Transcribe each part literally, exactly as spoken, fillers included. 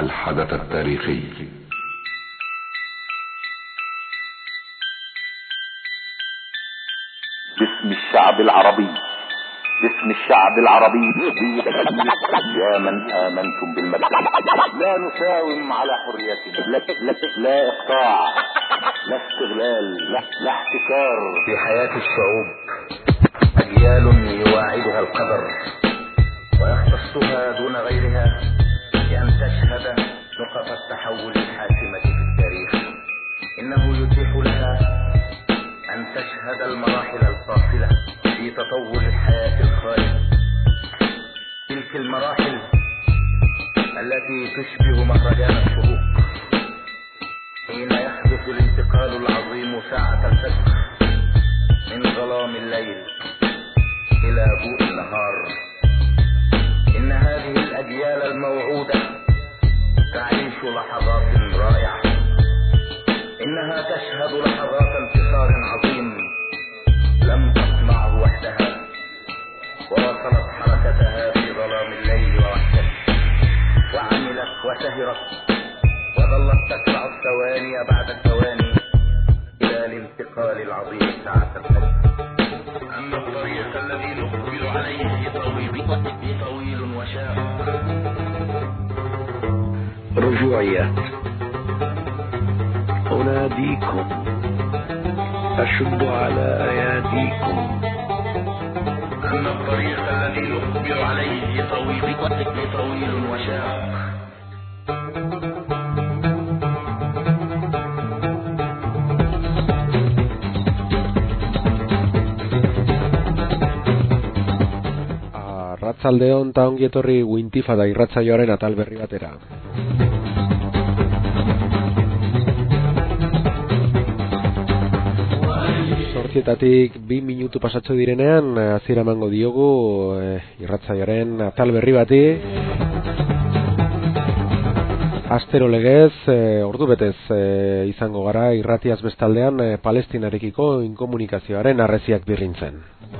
الحدث التاريخي. باسم الشعب العربي، باسم الشعب العربي، يا من آمنتم بالمبدأ، لا نساوم على حريتنا، لا, لا, لا إقطاع، لا استغلال، لا, لا احتكار. في حياة الشعوب أجيال يواعدها القدر ويختصها دون غيرها بأن تشهد نقط التحول الحاسمة في التاريخ. إنه يتيح لها أن تشهد المراحل الفاصلة في تطور الحياة الخالدة، تلك المراحل التي تشبه مهرجان الشروق حين يحدث الانتقال العظيم ساعة الفجر من ظلام الليل إلى ضوء النهار. إن هذه الأجيال الموعودة تعيش لحظات رائعة، إنها تشهد لحظات انتصار عظيم لم تصنعه وحدها، وواصلت حركتها في ظلام الليل ووحدته، وعملت وسهرت وظلت تتبع الثواني بعد الثواني إلى الانتقال العظيم ساعة الحب. أما الطريق الذي نقبل عليه طويل طويل وشاق. رجوعيات. أناديكم، أشد على أياديكم. أما الطريق الذي نقبل عليه طويل طويل وشاق. Arratsaldeon eta ongi etorri Wintifada irratsaioaren atal berri batera. Zortzietatik bi minutu pasatxo direnean hasiera emango diogu e, irratsaioaren atal berri bati. Astero legez, e, ordu betez e, izango gara irratiaz bestaldean e, Palestinarekiko inkomunikazioaren arreziak birrintzen.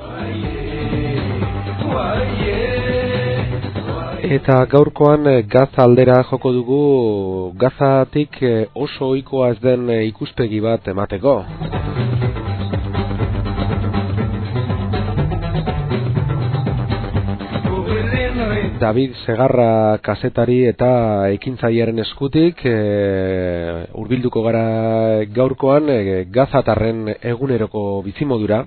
Eta gaurkoan Gaza aldera joko dugu, Gazatik oso ohikoa ez den ikuspegi bat emateko. David Segarra kazetari eta ekintzailearen eskutik e, hurbilduko gara gaurkoan e, Gazatarren eguneroko bizimodura.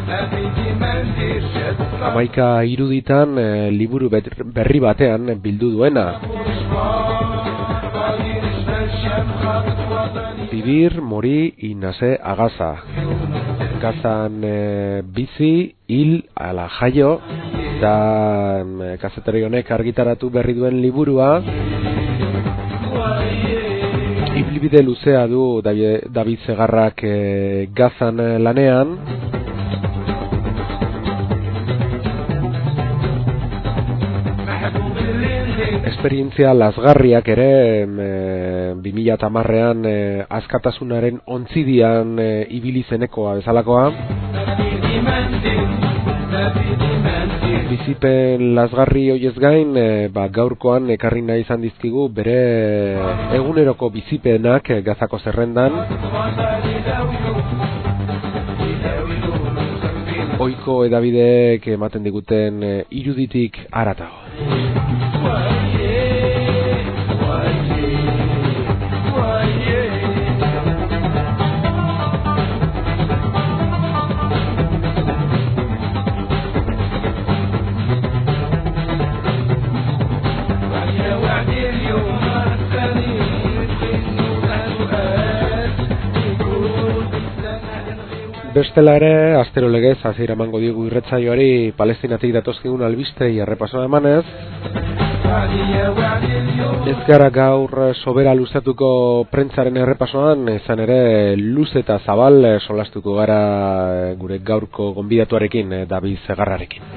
Hamaika iruditan e, liburu berri batean bildu duena. Vivir, morir y nacer a Gaza. Gazan e, bizi, hil, ala jaio, eta e, kazetari honek argitaratu berri duen liburua. Ibilbide luzea du David Segarrak e, Gazan lanean. Esperientzia lazgarriak ere e, bi mila hamarrean e, askatasunaren ontzidian e, ibili zenekoa bezalakoa. Bizipen lazgarri hoiez gain e, ba, gaurkoan ekarri nahi izan dizkigu bere eguneroko bizipenak e, Gazako zerrendan. Ohiko hedabideek ematen diguten e, iruditik haratago. Bestela ere, astero legez, hasiera emango diogu irratsaioari Palestinatik datozkigun albistei errepasoa emanez. Ez gara gaur sobera luzatuko prentsaren errepasoan, izan ere luz eta zabal solastuko gara gure gaurko gonbidatuarekin, David Segarrarekin.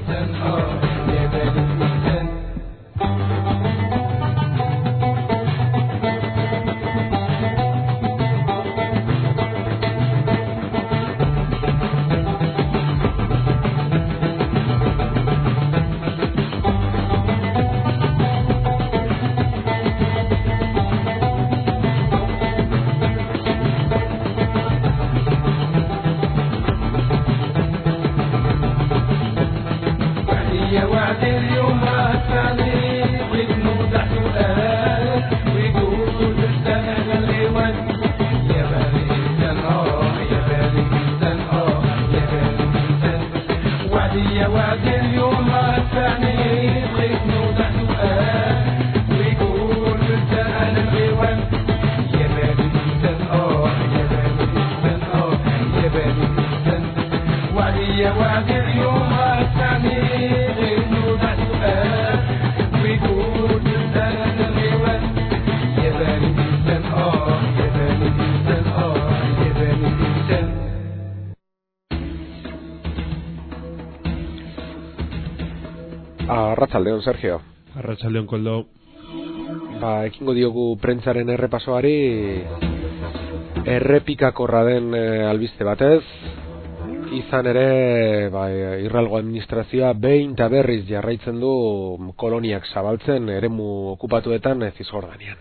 Arratsaldeon, Sergio. Arratsaldeon, Koldo. Ba, ekingo diogu prentsaren errepasoari errepikakorra den e, albiste batez. Izan ere, ba, Israelgo administrazioa behin eta berriz jarraitzen du koloniak zabaltzen eremu okupatuetan Zisjordanian.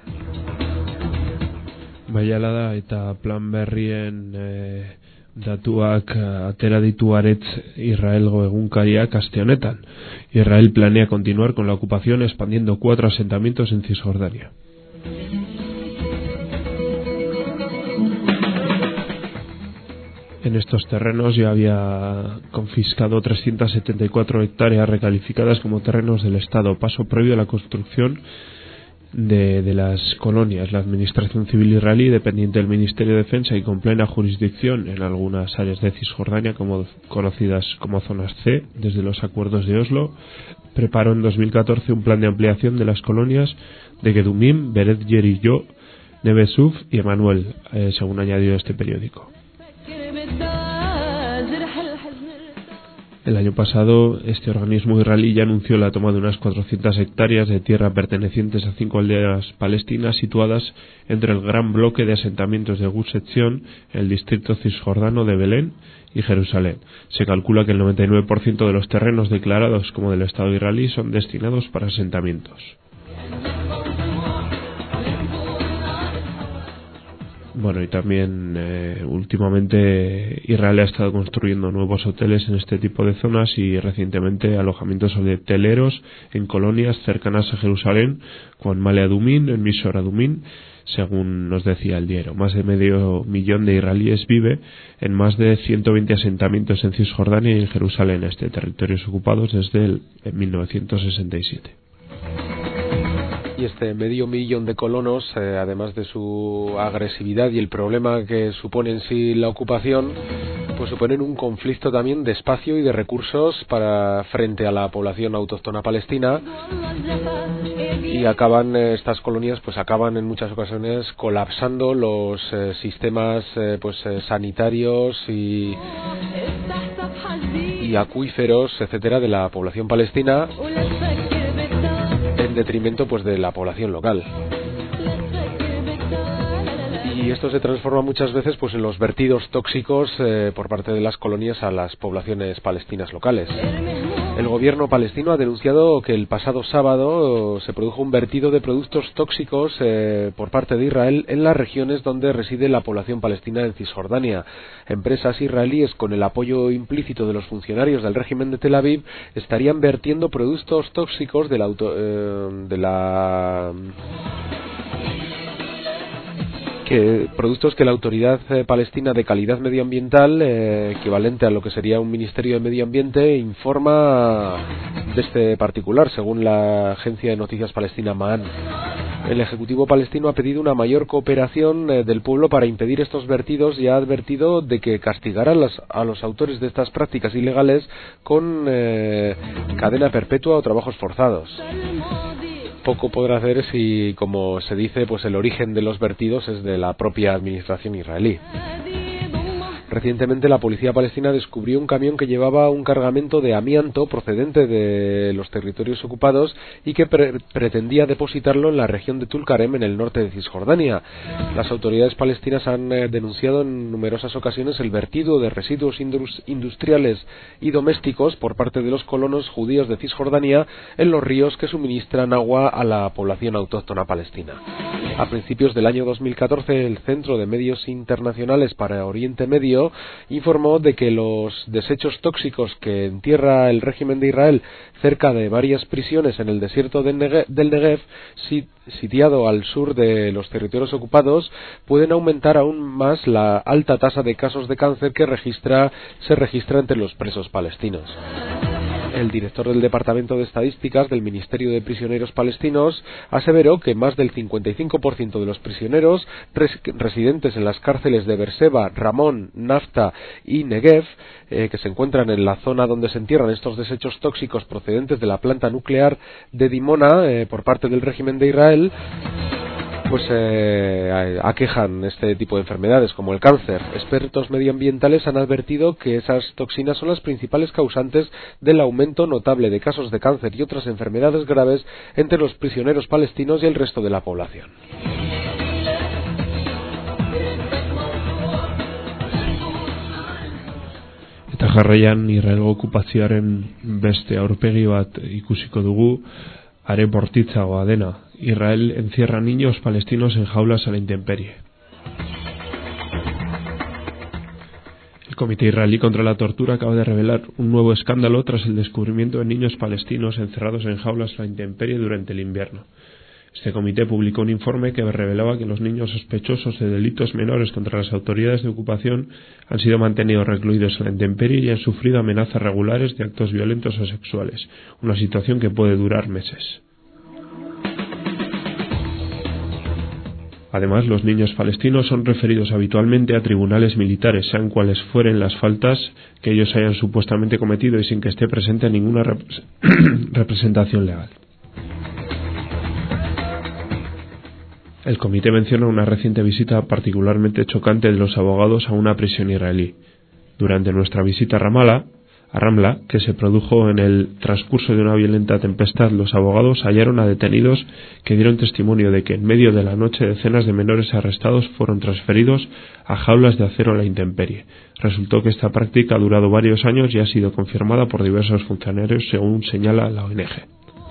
Baiala da, eta plan berrien e, datuak atera ditu aretz Israelgo egunkariak aste honetan. Israel planea continuar con la ocupación expandiendo cuatro asentamientos en Cisjordania. En estos terrenos ya había confiscado trescientas setenta y cuatro hectáreas recalificadas como terrenos del Estado, paso previo a la construcción de, de las colonias. La administración civil israelí, dependiente del Ministerio de Defensa y con plena jurisdicción en algunas áreas de Cisjordania, como conocidas como zonas C, desde los acuerdos de Oslo, preparó en dos mil catorce un plan de ampliación de las colonias de Gedumim, Beret Yeriyot, Neve Suf y Emanuel, eh, según añadió este periódico. El año pasado, este organismo israelí ya anunció la toma de unas cuatrocientas hectáreas de tierra pertenecientes a cinco aldeas palestinas situadas entre el gran bloque de asentamientos de Gush Etzion, el distrito cisjordano de Belén y Jerusalén. Se calcula que el noventa y nueve por ciento de los terrenos declarados como del Estado israelí son destinados para asentamientos. Bueno, y también eh, últimamente Israel ha estado construyendo nuevos hoteles en este tipo de zonas y recientemente alojamientos hoteleros en colonias cercanas a Jerusalén, con Male Adumim, en Misor Adumim, según nos decía el diario. Más de medio millón de israelíes vive en más de ciento veinte asentamientos en Cisjordania y en Jerusalén, este territorios ocupados desde el, en mil novecientos sesenta y siete. Y este medio millón de colonos, eh, además de su agresividad y el problema que supone en sí la ocupación, pues suponen un conflicto también de espacio y de recursos para frente a la población autóctona palestina, y acaban eh, estas colonias pues acaban en muchas ocasiones colapsando los eh, sistemas eh, pues eh, sanitarios y y acuíferos, etcétera, de la población palestina, en detrimento pues de la población local. Y esto se transforma muchas veces pues en los vertidos tóxicos eh, por parte de las colonias a las poblaciones palestinas locales. El gobierno palestino ha denunciado que el pasado sábado se produjo un vertido de productos tóxicos eh, por parte de Israel en las regiones donde reside la población palestina en Cisjordania. Empresas israelíes, con el apoyo implícito de los funcionarios del régimen de Tel Aviv, estarían vertiendo productos tóxicos de la auto, eh, de la que productos que la Autoridad eh, Palestina de Calidad Medioambiental, eh, equivalente a lo que sería un Ministerio de Medio Ambiente, informa de este particular, según la agencia de noticias palestina Ma'an. El Ejecutivo palestino ha pedido una mayor cooperación eh, del pueblo para impedir estos vertidos y ha advertido de que castigará las, a los autores de estas prácticas ilegales con eh, cadena perpetua o trabajos forzados. Poco podrá hacer si, como se dice, pues el origen de los vertidos es de la propia administración israelí. Recientemente la policía palestina descubrió un camión que llevaba un cargamento de amianto procedente de los territorios ocupados y que pre pretendía depositarlo en la región de Tulkarem, en el norte de Cisjordania. Las autoridades palestinas han eh, denunciado en numerosas ocasiones el vertido de residuos industriales y domésticos por parte de los colonos judíos de Cisjordania en los ríos que suministran agua a la población autóctona palestina. A principios del año dos mil catorce, el Centro de Medios Internacionales para Oriente Medio informó de que los desechos tóxicos que entierra el régimen de Israel cerca de varias prisiones en el desierto del Negev, del Negev sitiado al sur de los territorios ocupados, pueden aumentar aún más la alta tasa de casos de cáncer que registra, se registra entre los presos palestinos. El director del Departamento de Estadísticas del Ministerio de Prisioneros Palestinos aseveró que más del cincuenta y cinco por ciento de los prisioneros res residentes en las cárceles de Beerseba, Ramón, Nafta y Negev, eh, que se encuentran en la zona donde se entierran estos desechos tóxicos procedentes de la planta nuclear de Dimona eh, por parte del régimen de Israel, pues eh, aquejan este tipo de enfermedades como el cáncer. Expertos medioambientales han advertido que esas toxinas son las principales causantes del aumento notable de casos de cáncer y otras enfermedades graves entre los prisioneros palestinos y el resto de la población. Eta jarraian Israelgo okupazioaren beste aurpegi bat ikusiko dugu, are bortitzagoa dena. Israel encierra niños palestinos en jaulas a la intemperie. El Comité Israelí contra la Tortura acaba de revelar un nuevo escándalo tras el descubrimiento de niños palestinos encerrados en jaulas a la intemperie durante el invierno. Este comité publicó un informe que revelaba que los niños sospechosos de delitos menores contra las autoridades de ocupación han sido mantenidos recluidos en la intemperie y han sufrido amenazas regulares de actos violentos o sexuales, una situación que puede durar meses. Además, los niños palestinos son referidos habitualmente a tribunales militares, sean cuales fueren las faltas que ellos hayan supuestamente cometido y sin que esté presente ninguna rep- representación legal. El comité menciona una reciente visita particularmente chocante de los abogados a una prisión israelí. Durante nuestra visita a Ramallah, a Ramla, que se produjo en el transcurso de una violenta tempestad, los abogados hallaron a detenidos que dieron testimonio de que en medio de la noche decenas de menores arrestados fueron transferidos a jaulas de acero a la intemperie. Resultó que esta práctica ha durado varios años y ha sido confirmada por diversos funcionarios, según señala la O N G.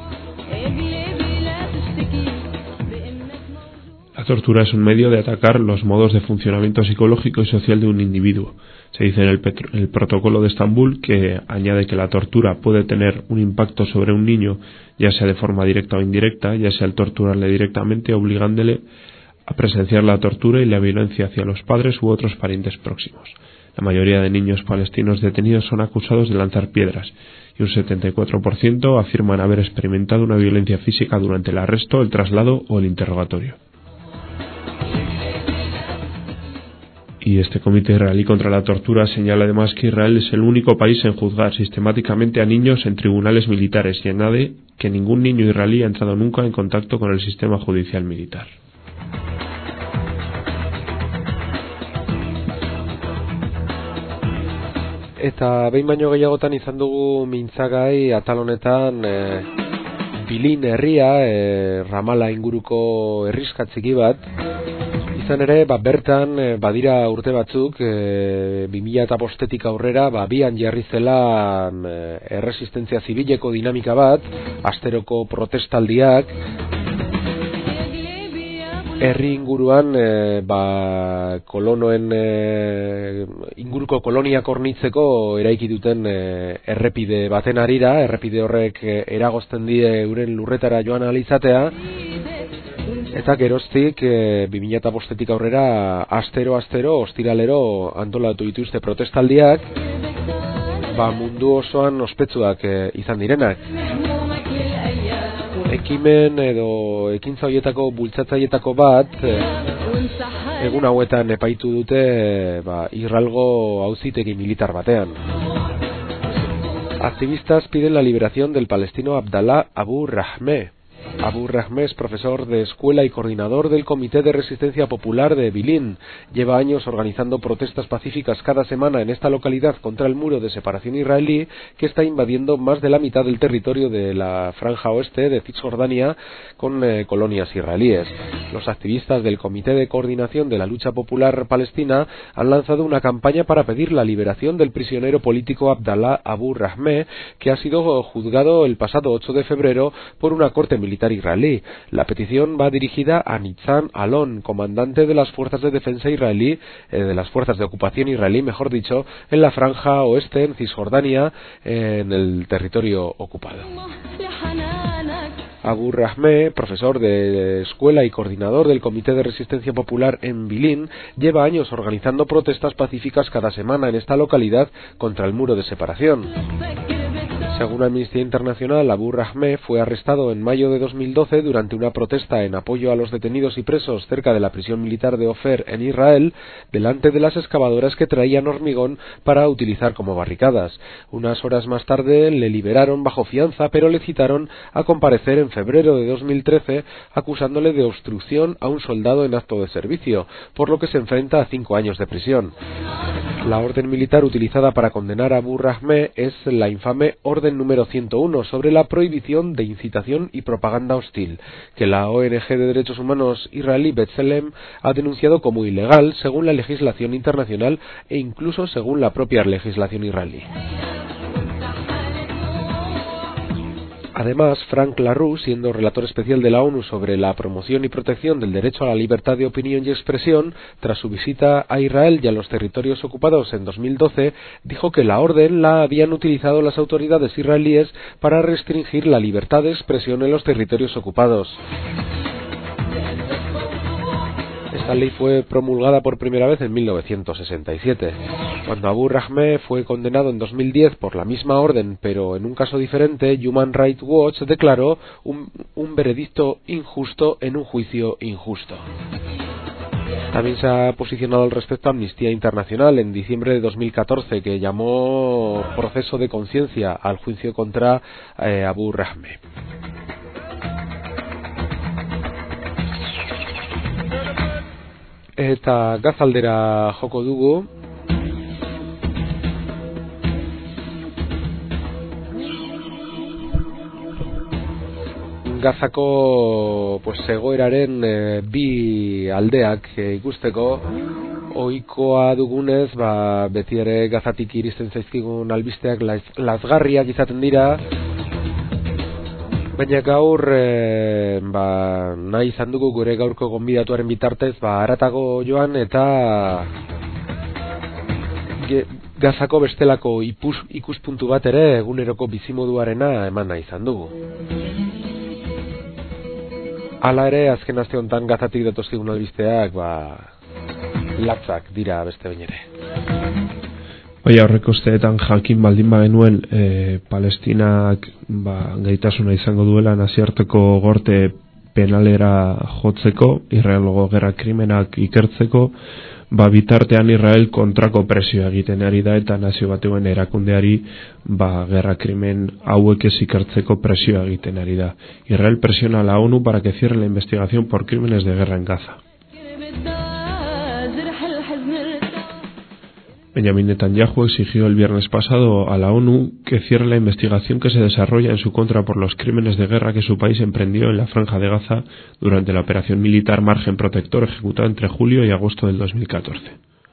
La tortura es un medio de atacar los modos de funcionamiento psicológico y social de un individuo. Se dice en el, petro- el protocolo de Estambul, que añade que la tortura puede tener un impacto sobre un niño, ya sea de forma directa o indirecta, ya sea al torturarle directamente, obligándole a presenciar la tortura y la violencia hacia los padres u otros parientes próximos. La mayoría de niños palestinos detenidos son acusados de lanzar piedras, y un setenta y cuatro por ciento afirman haber experimentado una violencia física durante el arresto, el traslado o el interrogatorio. Y este Comité Israelí contra la Tortura señala además que Israel es el único país en juzgar sistemáticamente a niños en tribunales militares y añade que ningún niño israelí ha entrado nunca en contacto con el sistema judicial militar. Eta behin baino gehiagotan izan dugu mintzagai atal honetan e, Bilin herria, e, Ramallah inguruko herriska txiki bat. Izan ere, ba, bertan e, badira urte batzuk, e, bi mila bostetik aurrera, ba, bian jarri zela e, erresistentzia zibileko dinamika bat, asteroko protestaldiak, herri inguruan e, ba, kolonoen e, inguruko koloniak hornitzeko eraiki duten e, errepide baten arira, errepide horrek e, eragozten die euren lurretara joan ahal izatea, eta geroztik e, bi mila bostetik aurrera astero-astero, ostiralero antolatu dituzte protestaldiak, ba, mundu osoan ospetsuak e, izan direnak. Ekimen edo ekintza horietako bultzatzailetako bat e, egun hauetan epaitu dute e, ba, Israelgo auzitegi militar batean. Activistas piden la liberación del palestino Abdallah Abu Rahmeh. Abu Rahmeh es profesor de escuela y coordinador del Comité de Resistencia Popular de Bilin. Lleva años organizando protestas pacíficas cada semana en esta localidad contra el muro de separación israelí que está invadiendo más de la mitad del territorio de la franja oeste de Cisjordania con eh, colonias israelíes. Los activistas del Comité de Coordinación de la Lucha Popular Palestina han lanzado una campaña para pedir la liberación del prisionero político Abdallah Abu Rahmeh, que ha sido juzgado el pasado ocho de febrero por una corte militar israelí. La petición va dirigida a Nitzan Alon, comandante de las fuerzas de defensa israelí, eh, de las fuerzas de ocupación israelí, mejor dicho, en la franja oeste, en Cisjordania, eh, en el territorio ocupado. Abu Rahmeh, profesor de escuela y coordinador del Comité de Resistencia Popular en Bilin, lleva años organizando protestas pacíficas cada semana en esta localidad contra el muro de separación. Se Según Amnistía Internacional, Abu Rahmeh fue arrestado en mayo de dos mil doce durante una protesta en apoyo a los detenidos y presos cerca de la prisión militar de Ofer en Israel, delante de las excavadoras que traían hormigón para utilizar como barricadas. Unas horas más tarde le liberaron bajo fianza, pero le citaron a comparecer en febrero de dos mil trece acusándole de obstrucción a un soldado en acto de servicio, por lo que se enfrenta a cinco años de prisión. La orden militar utilizada para condenar a Abu Rahmeh es la infame Orden número ciento uno sobre la prohibición de incitación y propaganda hostil, que la O N G de Derechos Humanos israelí B'Tselem ha denunciado como ilegal según la legislación internacional e incluso según la propia legislación israelí. Además, Frank LaRue, siendo relator especial de la ONU sobre la promoción y protección del derecho a la libertad de opinión y expresión, tras su visita a Israel y a los territorios ocupados en dos mil doce, dijo que la orden la habían utilizado las autoridades israelíes para restringir la libertad de expresión en los territorios ocupados. Esta ley fue promulgada por primera vez en mil novecientos sesenta y siete. Cuando Abu Rahmeh fue condenado en dos mil diez por la misma orden, pero en un caso diferente, Human Rights Watch declaró un, un veredicto injusto en un juicio injusto. También se ha posicionado al respecto Amnistía Internacional en diciembre de dos mil catorce, que llamó proceso de conciencia al juicio contra eh, Abu Rahmeh. Eta Gazaldera joko dugu. Gazako pues egoeraren e, bi aldeak e, ikusteko ohikoa dugunez, ba beti ere Gazatik iristen zaizkigun albisteak laz, lazgarriak izaten dira. Baina gaur e, ba, nahi izan dugu gure gaurko gonbidatuaren bitartez ba, haratago joan eta ge, Gazako bestelako ipus, ikuspuntu bat ere eguneroko bizimoduarena eman nahi izan dugu. Hala ere, azken aste honetan Gazatik datozkigun albisteak ba, latzak dira beste behin ere. Bai, aurreko usteetan jakin baldin bagenuen e, Palestinak ba, gaitasuna izango duela nazioarteko gorte penalera jotzeko, Israelgo gerra krimenak ikertzeko, ba, bitartean Israel kontrako presioa egiten ari da eta nazio batuen erakundeari ba, gerra krimen hauek ez ikertzeko presioa egiten ari da. Israel presiona a la ONU para que cierre la investigación por crímenes de guerra en Gaza. Benjamin Netanyahu exigió el viernes pasado a la ONU que cierre la investigación que se desarrolla en su contra por los crímenes de guerra que su país emprendió en la franja de Gaza durante la operación militar Margen Protector ejecutada entre julio y agosto del dos mil catorce.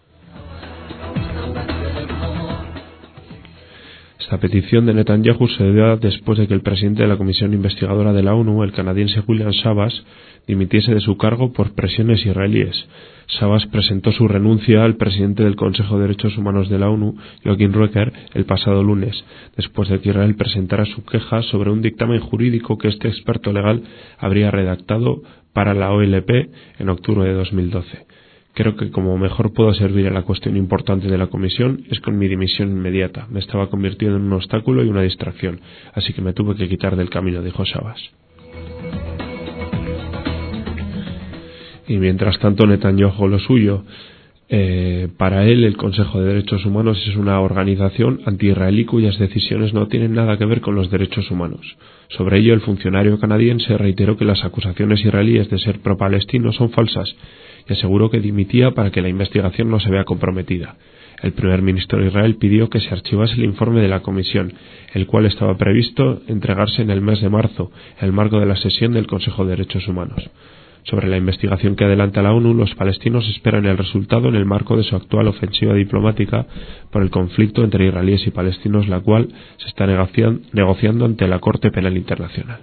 Esta petición de Netanyahu se da después de que el presidente de la Comisión Investigadora de la ONU, el canadiense Julian Savas, dimitiese de su cargo por presiones israelíes. Savas presentó su renuncia al presidente del Consejo de Derechos Humanos de la ONU, Joachim Roecker, el pasado lunes, después de que Israel presentara su queja sobre un dictamen jurídico que este experto legal habría redactado para la O L P en octubre de dos mil doce. Creo que como mejor puedo servir a la cuestión importante de la comisión es con mi dimisión inmediata. Me estaba convirtiendo en un obstáculo y una distracción, así que me tuve que quitar del camino, dijo Savas. Y mientras tanto Netanyahu lo suyo. Eh, para él el Consejo de Derechos Humanos es una organización anti-israelí cuyas decisiones no tienen nada que ver con los derechos humanos. Sobre ello el funcionario canadiense reiteró que las acusaciones israelíes de ser pro-palestinos son falsas y aseguró que dimitía para que la investigación no se vea comprometida. El primer ministro de Israel pidió que se archivase el informe de la comisión, el cual estaba previsto entregarse en el mes de marzo, en el marco de la sesión del Consejo de Derechos Humanos. Sobre la investigación que adelanta la ONU, los palestinos esperan el resultado en el marco de su actual ofensiva diplomática por el conflicto entre israelíes y palestinos, la cual se está negociando ante la Corte Penal Internacional.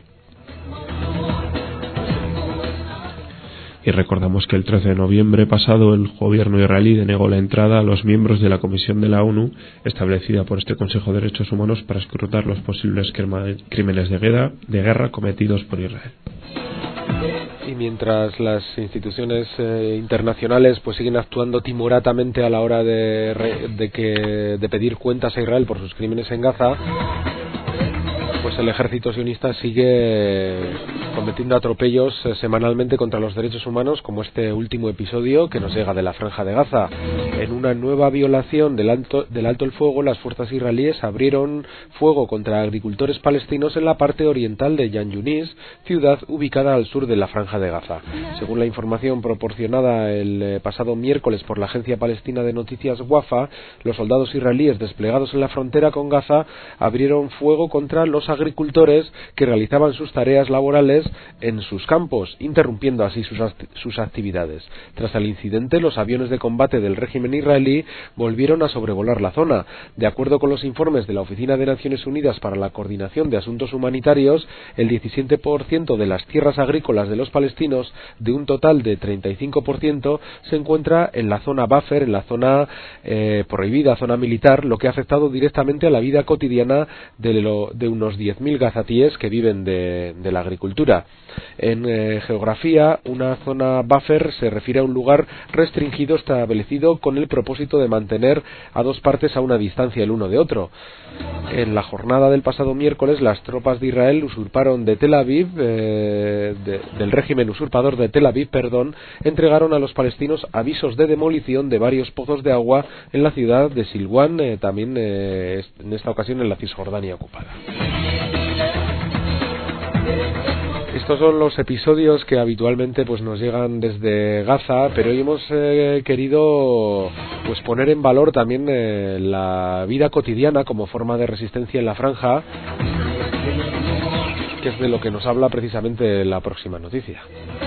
Y recordamos que el trece de noviembre pasado el gobierno israelí denegó la entrada a los miembros de la Comisión de la ONU establecida por este Consejo de Derechos Humanos para escrutar los posibles crímenes de guerra, de guerra cometidos por Israel. Y mientras las instituciones eh, internacionales pues siguen actuando timoratamente a la hora de, re, de, que, de pedir cuentas a Israel por sus crímenes en Gaza, pues el ejército sionista sigue cometiendo atropellos eh, semanalmente contra los derechos humanos, como este último episodio que nos llega de la Franja de Gaza. En una nueva violación del alto, del alto el fuego, las fuerzas israelíes abrieron fuego contra agricultores palestinos en la parte oriental de Yan Yunis, ciudad ubicada al sur de la Franja de Gaza. Según la información proporcionada el eh, pasado miércoles por la agencia palestina de noticias Wafa, los soldados israelíes desplegados en la frontera con Gaza abrieron fuego contra los agricultores que realizaban sus tareas laborales en sus campos, interrumpiendo así sus, sus actividades. Tras el incidente, los aviones de combate del régimen israelí volvieron a sobrevolar la zona. De acuerdo con los informes de la Oficina de Naciones Unidas para la Coordinación de Asuntos Humanitarios, el diecisiete por ciento de las tierras agrícolas de los palestinos, de un total de treinta y cinco por ciento, se encuentra en la zona buffer, en la zona eh, prohibida, zona militar, lo que ha afectado directamente a la vida cotidiana de, lo, de unos diez mil gazatíes que viven de, de la agricultura. En eh, geografía, una zona buffer se refiere a un lugar restringido establecido con el propósito de mantener a dos partes a una distancia el uno de otro. En la jornada del pasado miércoles, las tropas de Israel usurparon de Tel Aviv, eh, de, del régimen usurpador de Tel Aviv, perdón, entregaron a los palestinos avisos de demolición de varios pozos de agua en la ciudad de Silwan, eh, también eh, en esta ocasión en la Cisjordania ocupada. Estos son los episodios que habitualmente pues nos llegan desde Gaza, pero hoy hemos eh, querido pues poner en valor también eh, la vida cotidiana como forma de resistencia en la franja, que es de lo que nos habla precisamente la próxima noticia.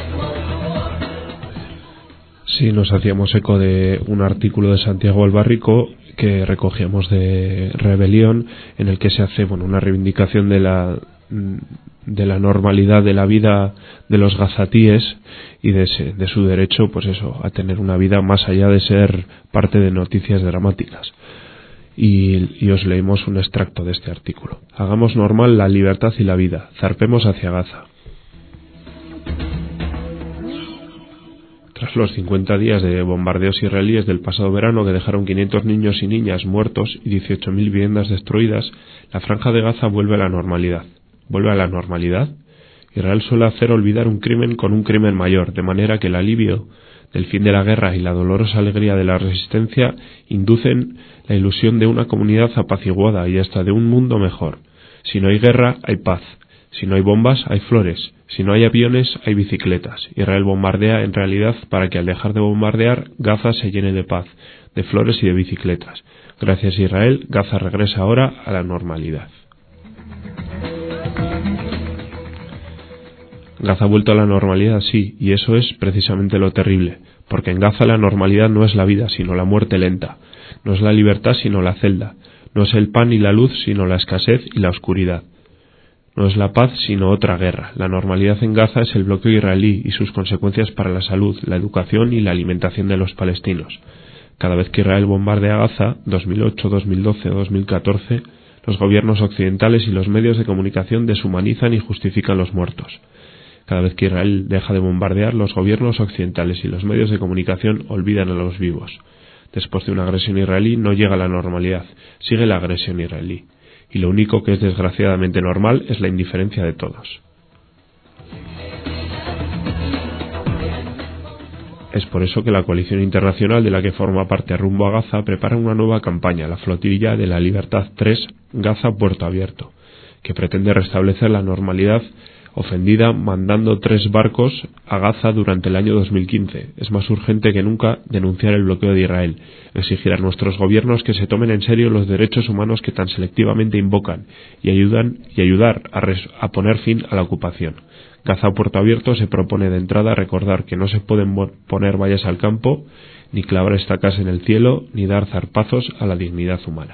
Sí, nos hacíamos eco de un artículo de Santiago Albarrico que recogíamos de Rebelión, en el que se hace bueno una reivindicación de la de la normalidad de la vida de los gazatíes y de, ese, de su derecho, pues eso, a tener una vida más allá de ser parte de noticias dramáticas. Y, y os leemos un extracto de este artículo. Hagamos normal la libertad y la vida. Zarpemos hacia Gaza. Tras los cincuenta días de bombardeos israelíes del pasado verano que dejaron quinientos niños y niñas muertos y dieciocho mil viviendas destruidas, la Franja de Gaza vuelve a la normalidad. ¿Vuelve a la normalidad? Israel suele hacer olvidar un crimen con un crimen mayor, de manera que el alivio del fin de la guerra y la dolorosa alegría de la resistencia inducen la ilusión de una comunidad apaciguada y hasta de un mundo mejor. Si no hay guerra, hay paz. Si no hay bombas, hay flores. Si no hay aviones, hay bicicletas. Israel bombardea en realidad para que al dejar de bombardear, Gaza se llene de paz, de flores y de bicicletas. Gracias a Israel, Gaza regresa ahora a la normalidad. Gaza ha vuelto a la normalidad, sí, y eso es precisamente lo terrible, porque en Gaza la normalidad no es la vida, sino la muerte lenta, no es la libertad, sino la celda, no es el pan y la luz, sino la escasez y la oscuridad, no es la paz, sino otra guerra. La normalidad en Gaza es el bloqueo israelí y sus consecuencias para la salud, la educación y la alimentación de los palestinos. Cada vez que Israel bombardea Gaza, dos mil ocho, dos mil doce o dos mil catorce, los gobiernos occidentales y los medios de comunicación deshumanizan y justifican los muertos. Cada vez que Israel deja de bombardear, los gobiernos occidentales y los medios de comunicación olvidan a los vivos. Después de una agresión israelí no llega la normalidad, sigue la agresión israelí. Y lo único que es desgraciadamente normal es la indiferencia de todos. Es por eso que la coalición internacional de la que forma parte Rumbo a Gaza prepara una nueva campaña, la Flotilla de la Libertad tres, Gaza Puerto Abierto, que pretende restablecer la normalidad ofendida mandando tres barcos a Gaza durante el año dos mil quince. Es más urgente que nunca denunciar el bloqueo de Israel, exigir a nuestros gobiernos que se tomen en serio los derechos humanos que tan selectivamente invocan y ayudan y ayudar a, res, a poner fin a la ocupación. Gaza Puerto Abierto se propone de entrada recordar que no se pueden poner vallas al campo, ni clavar estacas en el cielo, ni dar zarpazos a la dignidad humana.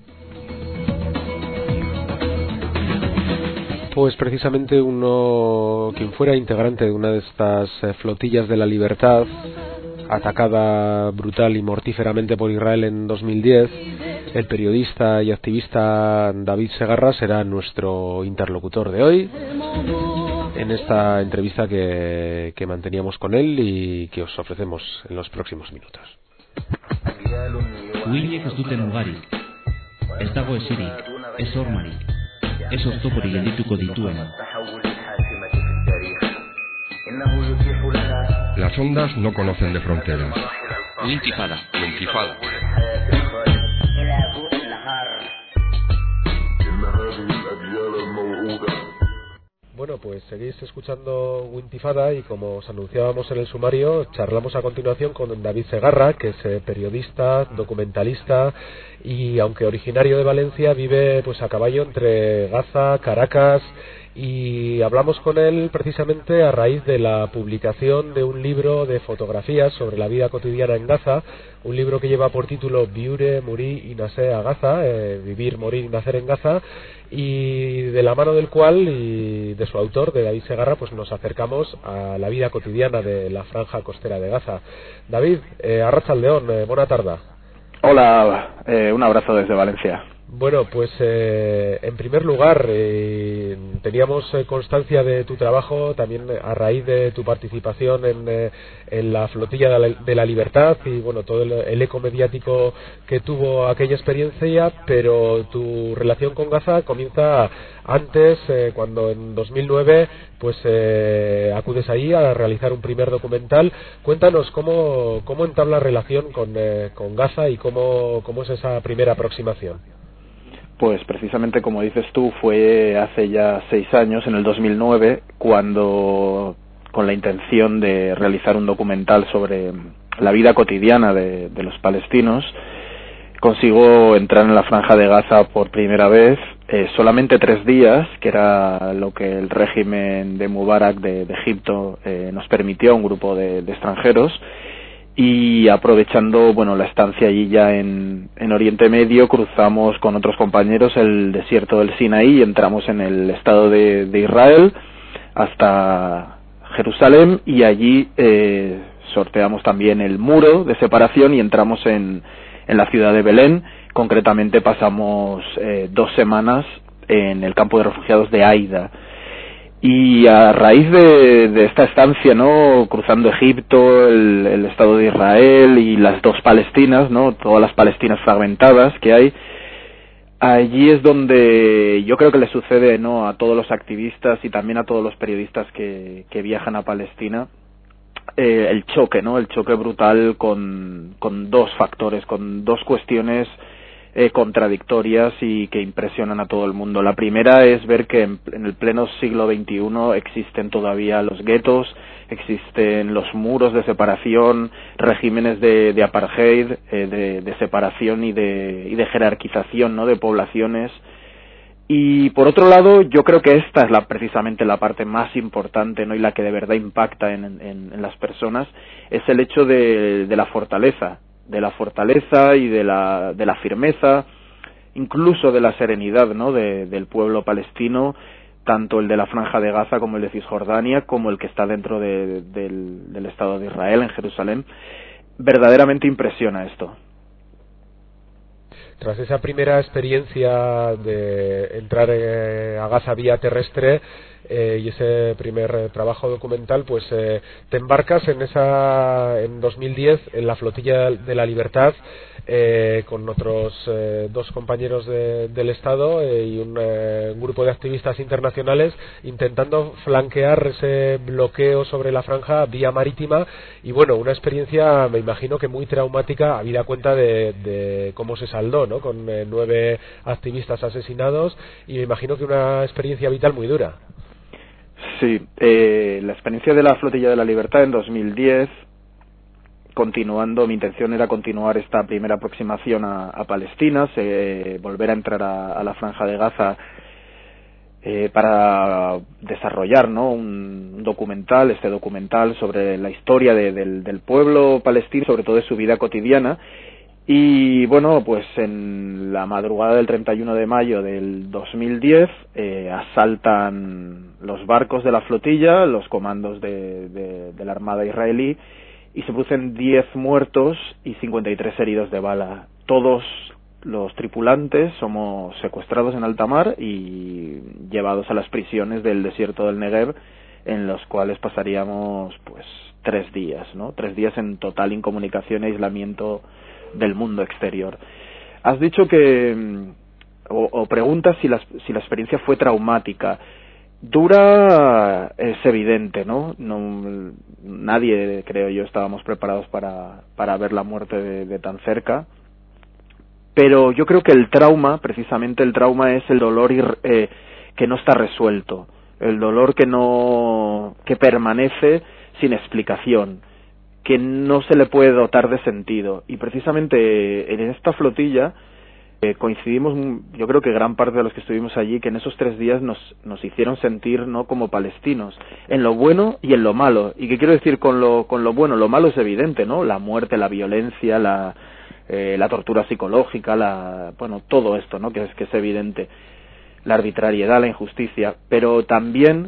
Pues precisamente uno, quien fuera integrante de una de estas flotillas de la libertad, atacada brutal y mortíferamente por Israel en dos mil diez, el periodista y activista David Segarra será nuestro interlocutor de hoy en esta entrevista que, que manteníamos con él y que os ofrecemos en los próximos minutos. Uinek ez duten ugari, ez dago esirik, ez hormarik, ez oztoporik geldituko dituena. Las ondas no conocen de fronteras. Wintifada. Wintifada. Bueno, pues seguís escuchando Wintifada y como os anunciábamos en el sumario, charlamos a continuación con David Segarra, que es eh, periodista, documentalista y aunque originario de Valencia vive pues a caballo entre Gaza, Caracas, y hablamos con él precisamente a raíz de la publicación de un libro de fotografías sobre la vida cotidiana en Gaza, un libro que lleva por título Viure, Morir y Nacer a Gaza, eh, Vivir, Morir y Nacer en Gaza, y de la mano del cual y de su autor, de David Segarra, pues nos acercamos a la vida cotidiana de la franja costera de Gaza. David, eh, arratsaldeon, eh, buena tarde. Hola, eh, un abrazo desde Valencia. Bueno, pues eh, en primer lugar, eh, teníamos eh, constancia de tu trabajo también a raíz de tu participación en, eh, en la Flotilla de la, de la Libertad y bueno, todo el, el eco mediático que tuvo aquella experiencia, pero tu relación con Gaza comienza antes, eh, cuando en dos mil nueve pues eh, acudes ahí a realizar un primer documental. Cuéntanos cómo, cómo entabla relación con, eh, con Gaza y cómo, cómo es esa primera aproximación. Pues precisamente como dices tú, fue hace ya seis años, en el dos mil nueve, cuando, con la intención de realizar un documental sobre la vida cotidiana de, de los palestinos, consigo entrar en la franja de Gaza por primera vez, eh, solamente tres días, que era lo que el régimen de Mubarak de, de Egipto eh, nos permitió a un grupo de, de extranjeros. Y aprovechando bueno la estancia allí ya en, en Oriente Medio, cruzamos con otros compañeros el desierto del Sinaí y entramos en el Estado de, de Israel hasta Jerusalén y allí eh, sorteamos también el muro de separación y entramos en, en la ciudad de Belén. Concretamente pasamos eh, dos semanas en el campo de refugiados de Aida. Y a raíz de, de esta estancia, ¿no?, cruzando Egipto, el, el Estado de Israel y las dos Palestinas, ¿no?, todas las Palestinas fragmentadas que hay, allí es donde yo creo que le sucede, ¿no?, a todos los activistas y también a todos los periodistas que, que viajan a Palestina, eh, el choque, ¿no?, el choque brutal con, con dos factores, con dos cuestiones Eh, contradictorias y que impresionan a todo el mundo. La primera es ver que en, en el pleno siglo veintiuno existen todavía los guetos, existen los muros de separación, regímenes de, de apartheid, eh, de, de separación y de, y de jerarquización, ¿no?, de poblaciones. Y por otro lado, yo creo que esta es la, precisamente la parte más importante, ¿no?, y la que de verdad impacta en, en, en las personas, es el hecho de, de la fortaleza. de la fortaleza y de la de la firmeza, incluso de la serenidad, ¿no?, de, del pueblo palestino, tanto el de la Franja de Gaza como el de Cisjordania, como el que está dentro de, de, del, del Estado de Israel, en Jerusalén. Verdaderamente impresiona esto. Tras esa primera experiencia de entrar eh, a Gaza vía terrestre, Eh, y ese primer eh, trabajo documental, pues eh, te embarcas en esa en dos mil diez en la Flotilla de la Libertad eh, con otros eh, dos compañeros de, del Estado eh, y un, eh, un grupo de activistas internacionales intentando flanquear ese bloqueo sobre la franja vía marítima y bueno, una experiencia me imagino que muy traumática habida cuenta de, de cómo se saldó, ¿no?, con eh, nueve activistas asesinados y me imagino que una experiencia vital muy dura. Sí, eh, la experiencia de la Flotilla de la Libertad en dos mil diez, continuando, mi intención era continuar esta primera aproximación a, a Palestina, eh, volver a entrar a, a la Franja de Gaza eh, para desarrollar, ¿no?, un, un documental, este documental sobre la historia de, del, del pueblo palestino, sobre todo de su vida cotidiana. Y bueno, pues en la madrugada del treinta y uno de mayo del dos mil diez eh, asaltan los barcos de la flotilla, los comandos de, de, de la Armada israelí, y se producen diez muertos y cincuenta y tres heridos de bala. Todos los tripulantes somos secuestrados en alta mar y llevados a las prisiones del desierto del Negev, en los cuales pasaríamos pues tres días, ¿no? Tres días en total incomunicación e aislamiento del mundo exterior. Has dicho que, o, o preguntas si la, si la experiencia fue traumática. Dura es evidente, ¿no? no nadie, creo yo, estábamos preparados para, para ver la muerte de, de tan cerca. Pero yo creo que el trauma, precisamente el trauma, es el dolor ir, eh, que no está resuelto, el dolor que no que permanece sin explicación, que no se le puede dotar de sentido. Y precisamente en esta flotilla eh, coincidimos, yo creo que gran parte de los que estuvimos allí, que en esos tres días nos, nos hicieron sentir, ¿no?, como palestinos, en lo bueno y en lo malo. ¿Y qué quiero decir con lo, con lo bueno? Lo malo es evidente, ¿no? La muerte, la violencia, la, eh, la tortura psicológica, la, bueno, todo esto, ¿no?, que es, que es evidente. La arbitrariedad, la injusticia, pero también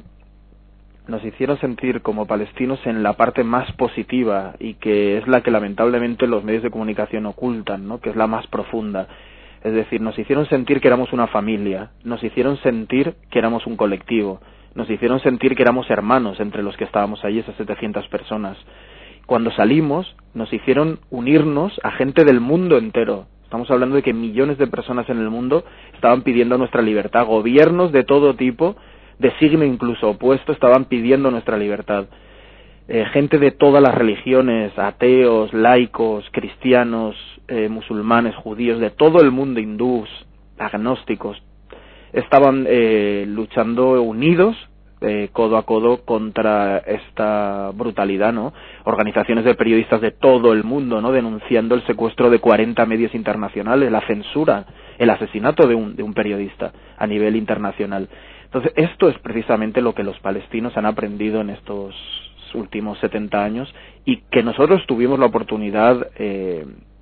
nos hicieron sentir como palestinos en la parte más positiva, y que es la que lamentablemente los medios de comunicación ocultan, ¿no?, que es la más profunda. Es decir, nos hicieron sentir que éramos una familia, nos hicieron sentir que éramos un colectivo, nos hicieron sentir que éramos hermanos entre los que estábamos allí, esas setecientas personas. Cuando salimos, nos hicieron unirnos a gente del mundo entero. Estamos hablando de que millones de personas en el mundo estaban pidiendo nuestra libertad. Gobiernos de todo tipo, de signo incluso opuesto, estaban pidiendo nuestra libertad. Eh, gente de todas las religiones, ateos, laicos, cristianos, eh, musulmanes, judíos, de todo el mundo, hindús, agnósticos, estaban eh, luchando unidos, eh, codo a codo, contra esta brutalidad, ¿no? Organizaciones de periodistas de todo el mundo, ¿no?, denunciando el secuestro de cuarenta medios internacionales, la censura, el asesinato de un, de un periodista a nivel internacional. Entonces, esto es precisamente lo que los palestinos han aprendido en estos últimos setenta años, y que nosotros tuvimos la oportunidad, eh,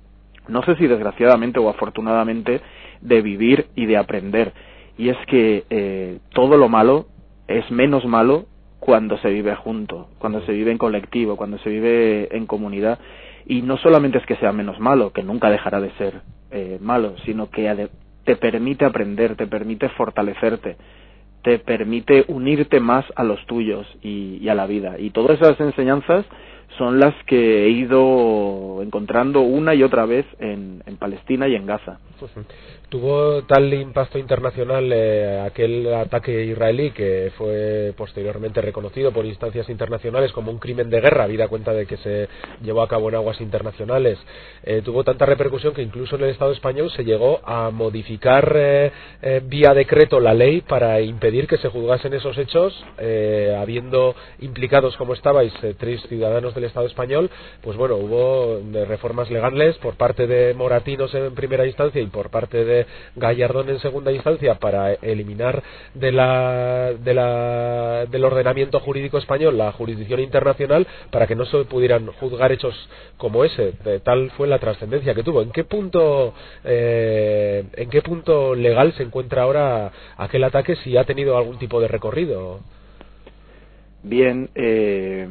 no sé si desgraciadamente o afortunadamente, de vivir y de aprender. Y es que eh, todo lo malo es menos malo cuando se vive junto, cuando se vive en colectivo, cuando se vive en comunidad. Y no solamente es que sea menos malo, que nunca dejará de ser eh, malo, sino que te permite aprender, te permite fortalecerte, te permite unirte más a los tuyos y, y a la vida. Y todas esas enseñanzas son las que he ido encontrando una y otra vez en, en Palestina y en Gaza. Tuvo tal impacto internacional eh, aquel ataque israelí, que fue posteriormente reconocido por instancias internacionales como un crimen de guerra, habida cuenta de que se llevó a cabo en aguas internacionales. Eh, tuvo tanta repercusión que incluso en el Estado español se llegó a modificar eh, eh, vía decreto la ley para impedir que se juzgasen esos hechos, eh, habiendo implicados como estabais eh, tres ciudadanos del Estado español. Pues bueno, hubo reformas legales por parte de Moratinos en primera instancia y por parte de Gallardón en segunda instancia para eliminar de la, de la, del ordenamiento jurídico español la jurisdicción internacional, para que no se pudieran juzgar hechos como ese. De tal fue la trascendencia que tuvo. ¿En qué punto eh, en qué punto legal se encuentra ahora aquel ataque, si ha tenido algún tipo de recorrido? Bien, eh,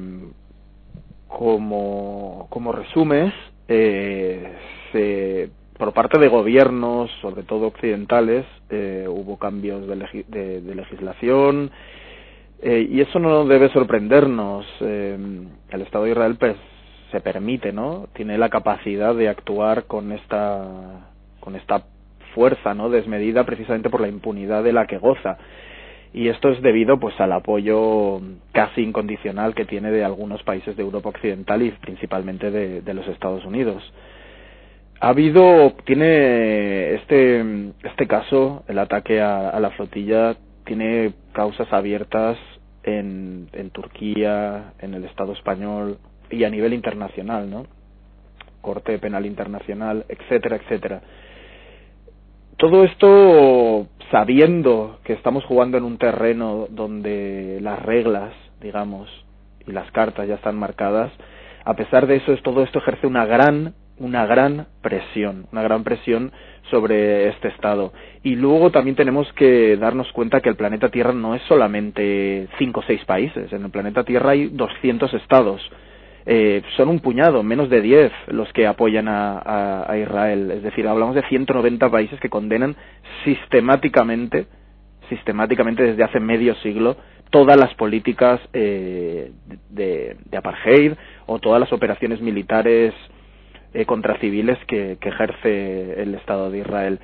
como, como resumes, eh, se por parte de gobiernos, sobre todo occidentales, eh, hubo cambios de, legi de, de legislación, eh, y eso no debe sorprendernos. Eh, el Estado de Israel pues, se permite, ¿no?, tiene la capacidad de actuar con esta, con esta fuerza, ¿no?, desmedida, precisamente por la impunidad de la que goza. Y esto es debido pues al apoyo casi incondicional que tiene de algunos países de Europa Occidental y principalmente de, de los Estados Unidos. Ha habido, tiene este este caso, el ataque a, a la flotilla, tiene causas abiertas en, en Turquía, en el Estado español y a nivel internacional, ¿no? Corte Penal Internacional, etcétera, etcétera. Todo esto sabiendo que estamos jugando en un terreno donde las reglas, digamos, y las cartas ya están marcadas. A pesar de eso, es, todo esto ejerce una gran una gran presión, una gran presión sobre este Estado. Y luego también tenemos que darnos cuenta que el planeta Tierra no es solamente cinco o seis países. En el planeta Tierra hay doscientos estados. Eh, son un puñado, menos de diez los que apoyan a, a, a Israel. Es decir, hablamos de ciento noventa países que condenan sistemáticamente, sistemáticamente desde hace medio siglo, todas las políticas eh, de, de apartheid o todas las operaciones militares Eh, contra civiles que, que ejerce el Estado de Israel.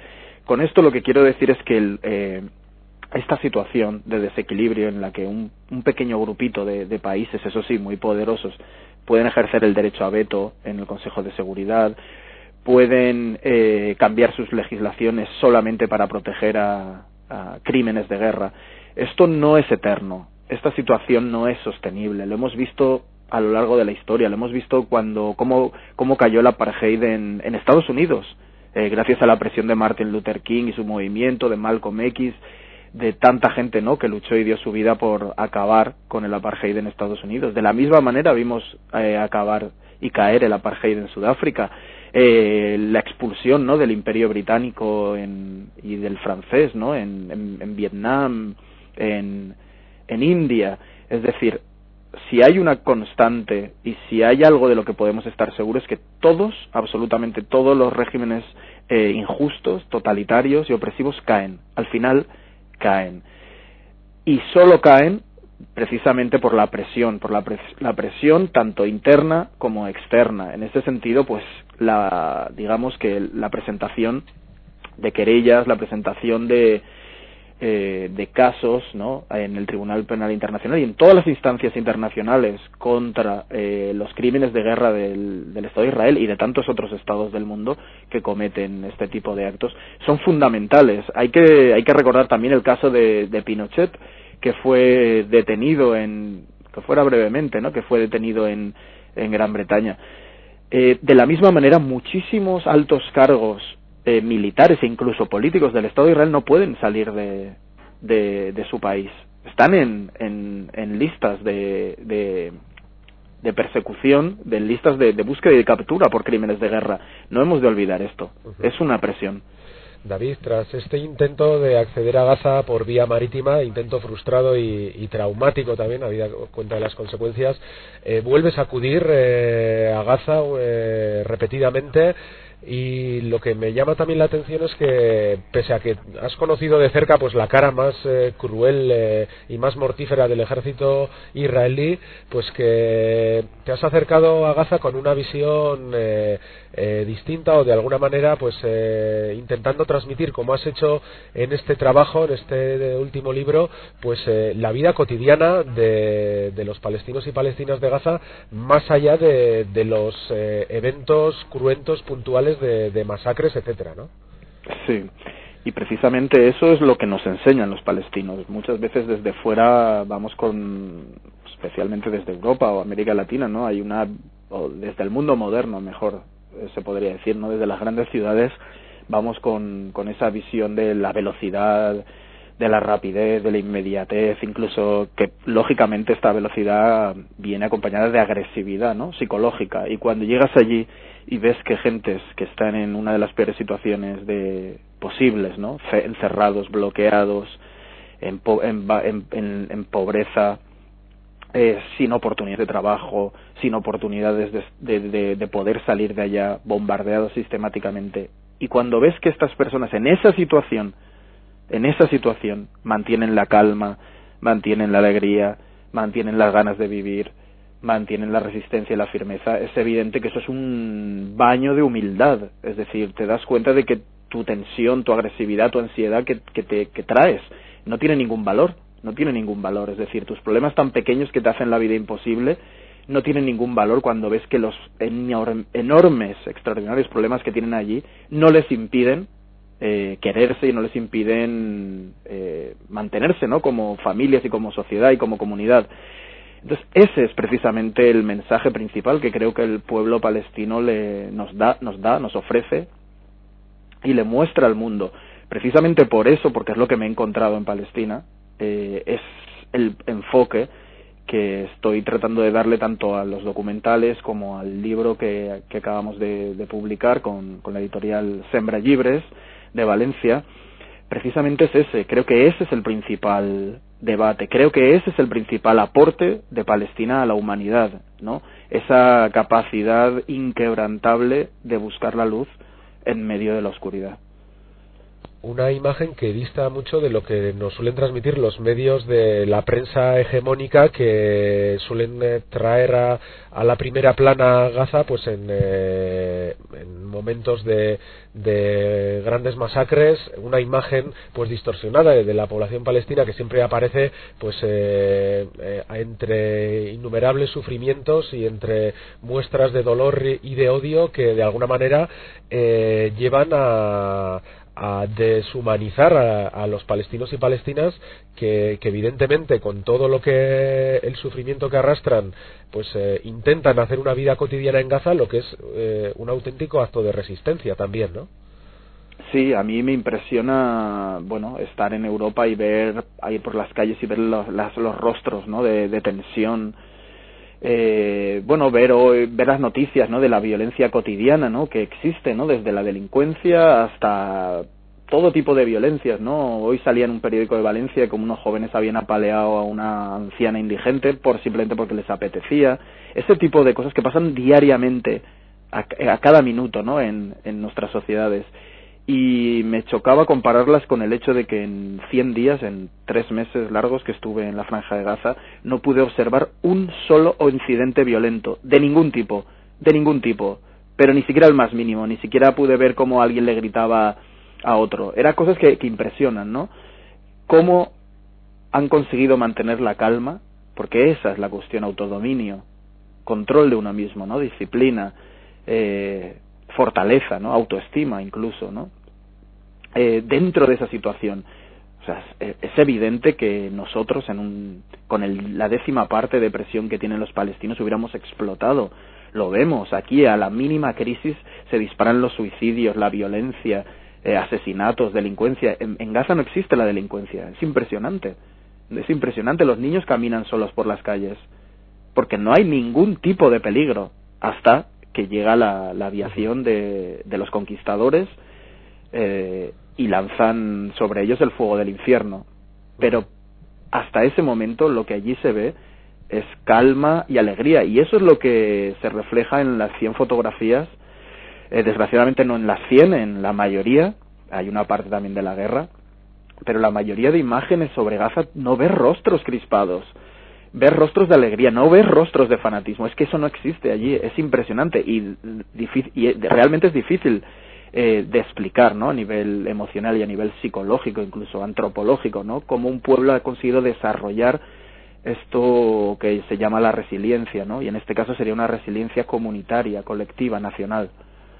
Con esto lo que quiero decir es que el, eh, esta situación de desequilibrio en la que un, un pequeño grupito de, de países, eso sí, muy poderosos, pueden ejercer el derecho a veto en el Consejo de Seguridad, pueden eh, cambiar sus legislaciones solamente para proteger a, a crímenes de guerra. Esto no es eterno, esta situación no es sostenible, lo hemos visto a lo largo de la historia, lo hemos visto cuando cómo, cómo cayó el apartheid en, en Estados Unidos, eh, gracias a la presión de Martin Luther King y su movimiento, de Malcolm X, de tanta gente, ¿no?, que luchó y dio su vida por acabar con el apartheid en Estados Unidos. De la misma manera vimos eh, acabar y caer el apartheid en Sudáfrica, eh, la expulsión, ¿no?, del Imperio Británico en, y del francés, ¿no?, en, en, en Vietnam, en, en India. Es decir, si hay una constante y si hay algo de lo que podemos estar seguros es que todos, absolutamente todos los regímenes eh, injustos, totalitarios y opresivos caen. Al final caen. Y solo caen precisamente por la presión, por la, pres la presión tanto interna como externa. En ese sentido, pues, la, digamos que la presentación de querellas, la presentación de eh, de casos, ¿no?, en el Tribunal Penal Internacional y en todas las instancias internacionales contra eh, los crímenes de guerra del, del Estado de Israel y de tantos otros estados del mundo que cometen este tipo de actos, son fundamentales. Hay que hay que recordar también el caso de, de Pinochet, que fue detenido en, que fuera brevemente, ¿no?, que fue detenido en, en Gran Bretaña. Eh, de la misma manera, muchísimos altos cargos eh, militares e incluso políticos del Estado de Israel no pueden salir de, de, de su país. Están en, en, en listas de, de, de persecución, de listas de, de búsqueda y de captura por crímenes de guerra. No hemos de olvidar esto. Uh-huh. Es una presión. David, tras este intento de acceder a Gaza por vía marítima, intento frustrado y, y traumático también, habida cuenta de las consecuencias, eh, vuelves a acudir eh, a Gaza eh, repetidamente. Y lo que me llama también la atención es que, pese a que has conocido de cerca pues la cara más eh, cruel eh, y más mortífera del ejército israelí, pues que te has acercado a Gaza con una visión eh, eh, distinta, o de alguna manera pues eh, intentando transmitir, como has hecho en este trabajo, en este último libro, pues eh, la vida cotidiana de, de los palestinos y palestinas de Gaza, más allá de, de los eh, eventos cruentos puntuales De, de masacres, etcétera, ¿no? Sí, y precisamente eso es lo que nos enseñan los palestinos. Muchas veces desde fuera vamos con, especialmente desde Europa o América Latina, ¿no? Hay una, o desde el mundo moderno, mejor se podría decir, ¿no? Desde las grandes ciudades vamos con, con esa visión de la velocidad, de la rapidez, de la inmediatez, incluso que lógicamente esta velocidad viene acompañada de agresividad, ¿no?, psicológica. Y cuando llegas allí y ves que gentes que están en una de las peores situaciones de posibles, ¿no?, encerrados, bloqueados, en, po en, en, en pobreza, eh, sin oportunidades de trabajo, sin oportunidades de, de, de, de poder salir de allá, bombardeados sistemáticamente. Y cuando ves que estas personas en esa situación en esa situación mantienen la calma, mantienen la alegría, mantienen las ganas de vivir, mantienen la resistencia y la firmeza, es evidente que eso es un baño de humildad. Es decir, te das cuenta de que tu tensión, tu agresividad, tu ansiedad que, que, te, que traes no tiene ningún valor, no tiene ningún valor. Es decir, tus problemas tan pequeños que te hacen la vida imposible no tienen ningún valor cuando ves que los enormes, extraordinarios problemas que tienen allí no les impiden Eh, quererse y no les impiden eh, mantenerse, ¿no?, como familias y como sociedad y como comunidad. Entonces ese es precisamente el mensaje principal que creo que el pueblo palestino le, nos da, nos da, nos ofrece y le muestra al mundo. Precisamente por eso, porque es lo que me he encontrado en Palestina, eh, es el enfoque que estoy tratando de darle tanto a los documentales como al libro que, que acabamos de, de publicar con, con la editorial Sembra Llibres de Valencia. Precisamente es ese. Creo que ese es el principal debate, creo que ese es el principal aporte de Palestina a la humanidad, ¿no? Esa capacidad inquebrantable de buscar la luz en medio de la oscuridad. una imagen que dista mucho de lo que nos suelen transmitir los medios de la prensa hegemónica, que suelen eh, traer a, a la primera plana Gaza pues en, eh, en momentos de, de grandes masacres, una imagen pues distorsionada de, de la población palestina, que siempre aparece pues eh, eh, entre innumerables sufrimientos y entre muestras de dolor y de odio que de alguna manera eh, llevan a a deshumanizar a, a los palestinos y palestinas que, que evidentemente con todo lo que el sufrimiento que arrastran pues eh, intentan hacer una vida cotidiana en Gaza, lo que es eh, un auténtico acto de resistencia también, ¿no? Sí, a mí me impresiona, bueno, estar en Europa y ver ahí por las calles y ver los, las, los rostros, ¿no?, de, de tensión. Eh, bueno, ver hoy, ver las noticias, ¿no?, de la violencia cotidiana, ¿no?, que existe, ¿no?, desde la delincuencia hasta todo tipo de violencias, ¿no? Hoy salía en un periódico de Valencia como unos jóvenes habían apaleado a una anciana indigente por simplemente porque les apetecía. Ese tipo de cosas que pasan diariamente, a, a cada minuto, ¿no?, en, en nuestras sociedades. Y me chocaba compararlas con el hecho de que en cien días, en tres meses largos que estuve en la Franja de Gaza, no pude observar un solo incidente violento, de ningún tipo, de ningún tipo, pero ni siquiera el más mínimo, ni siquiera pude ver cómo alguien le gritaba a otro. Eran cosas que, que impresionan, ¿no? Cómo han conseguido mantener la calma, porque esa es la cuestión: autodominio, control de uno mismo, ¿no?, disciplina, eh, fortaleza, ¿no?, autoestima incluso, ¿no?, eh, dentro de esa situación. O sea, es, es evidente que nosotros en un, con el, la décima parte de presión que tienen los palestinos hubiéramos explotado. Lo vemos aquí, a la mínima crisis se disparan los suicidios, la violencia, eh, asesinatos, delincuencia. En, en Gaza no existe la delincuencia, es impresionante, es impresionante. Los niños caminan solos por las calles porque no hay ningún tipo de peligro hasta que llega la, la aviación de, de los conquistadores eh, y lanzan sobre ellos el fuego del infierno. Pero hasta ese momento lo que allí se ve es calma y alegría, y eso es lo que se refleja en las cien fotografías, eh, desgraciadamente no en las cien, en la mayoría. Hay una parte también de la guerra, pero la mayoría de imágenes sobre Gaza no ves rostros crispados, ves rostros de alegría, no ves rostros de fanatismo. Es que eso no existe allí, es impresionante y, difícil, y realmente es difícil eh, de explicar, ¿no?, a nivel emocional y a nivel psicológico, incluso antropológico, ¿no?, cómo un pueblo ha conseguido desarrollar esto que se llama la resiliencia, ¿no?, y en este caso sería una resiliencia comunitaria, colectiva, nacional.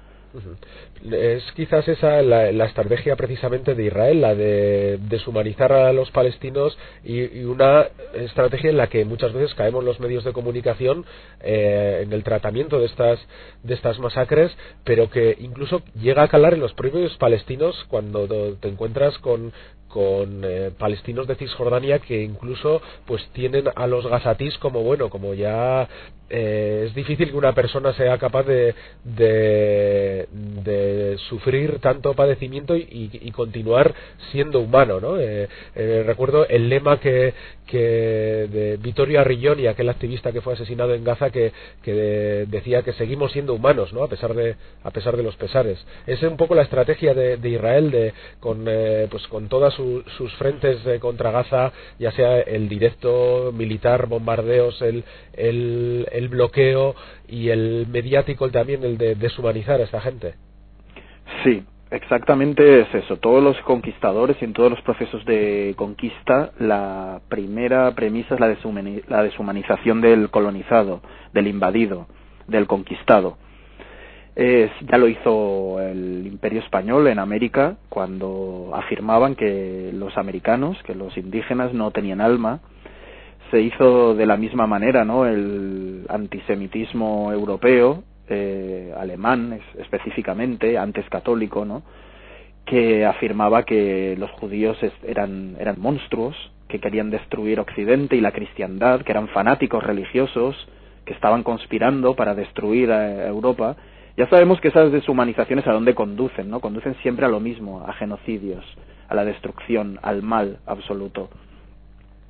Es quizás esa la, la estrategia precisamente de Israel, la de deshumanizar a los palestinos, y, y una estrategia en la que muchas veces caemos los medios de comunicación eh, en el tratamiento de estas de estas masacres, pero que incluso llega a calar en los propios palestinos cuando te encuentras con con eh, palestinos de Cisjordania que incluso pues tienen a los gazatís como bueno, como ya eh, es difícil que una persona sea capaz de de, de sufrir tanto padecimiento y, y, y continuar siendo humano, ¿no? Eh, eh, recuerdo el lema que que de Vittorio Arrigoni, aquel activista que fue asesinado en Gaza, que, que de, decía que seguimos siendo humanos, ¿no?, a pesar de a pesar de los pesares. Esa es un poco la estrategia de, de Israel, de con eh, pues con todas su, sus frentes eh, contra Gaza, ya sea el directo militar, bombardeos, el el, el bloqueo, y el mediático también, el de deshumanizar a esta gente. Sí, exactamente es eso. Todos los conquistadores y en todos los procesos de conquista, la primera premisa es la, deshumani- la deshumanización del colonizado, del invadido, del conquistado. Es, ya lo hizo el Imperio Español en América, cuando afirmaban que los americanos, que los indígenas no tenían alma. Se hizo de la misma manera, ¿no?, el antisemitismo europeo, eh, alemán es, específicamente, antes católico, ¿no?, que afirmaba que los judíos eran, eran monstruos, que querían destruir Occidente y la cristiandad, que eran fanáticos religiosos, que estaban conspirando para destruir a Europa. Ya sabemos que esas deshumanizaciones a dónde conducen, ¿no? Conducen siempre a lo mismo, a genocidios, a la destrucción, al mal absoluto.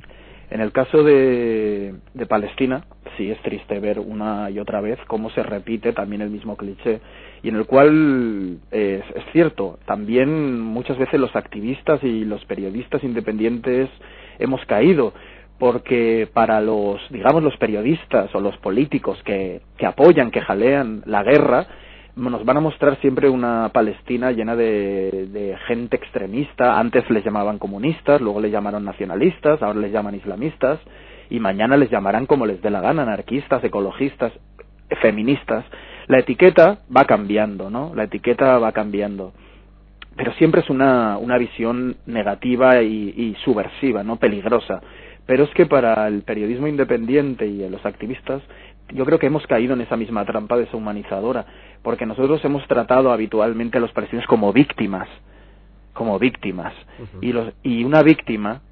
En el caso de, de Palestina, sí es triste ver una y otra vez cómo se repite también el mismo cliché, y en el cual eh, es, es cierto, también muchas veces los activistas y los periodistas independientes hemos caído, porque para los, digamos, los periodistas o los políticos que, que apoyan, que jalean la guerra, nos van a mostrar siempre una Palestina llena de, de gente extremista. Antes les llamaban comunistas, luego les llamaron nacionalistas, ahora les llaman islamistas, y mañana les llamarán como les dé la gana, anarquistas, ecologistas, feministas. La etiqueta va cambiando, ¿no? La etiqueta va cambiando. Pero siempre es una, una visión negativa y, y subversiva, ¿no? Peligrosa. Pero es que para el periodismo independiente y los activistas, yo creo que hemos caído en esa misma trampa deshumanizadora, porque nosotros hemos tratado habitualmente a los palestinos como víctimas, como víctimas, uh-huh. y los y una víctima,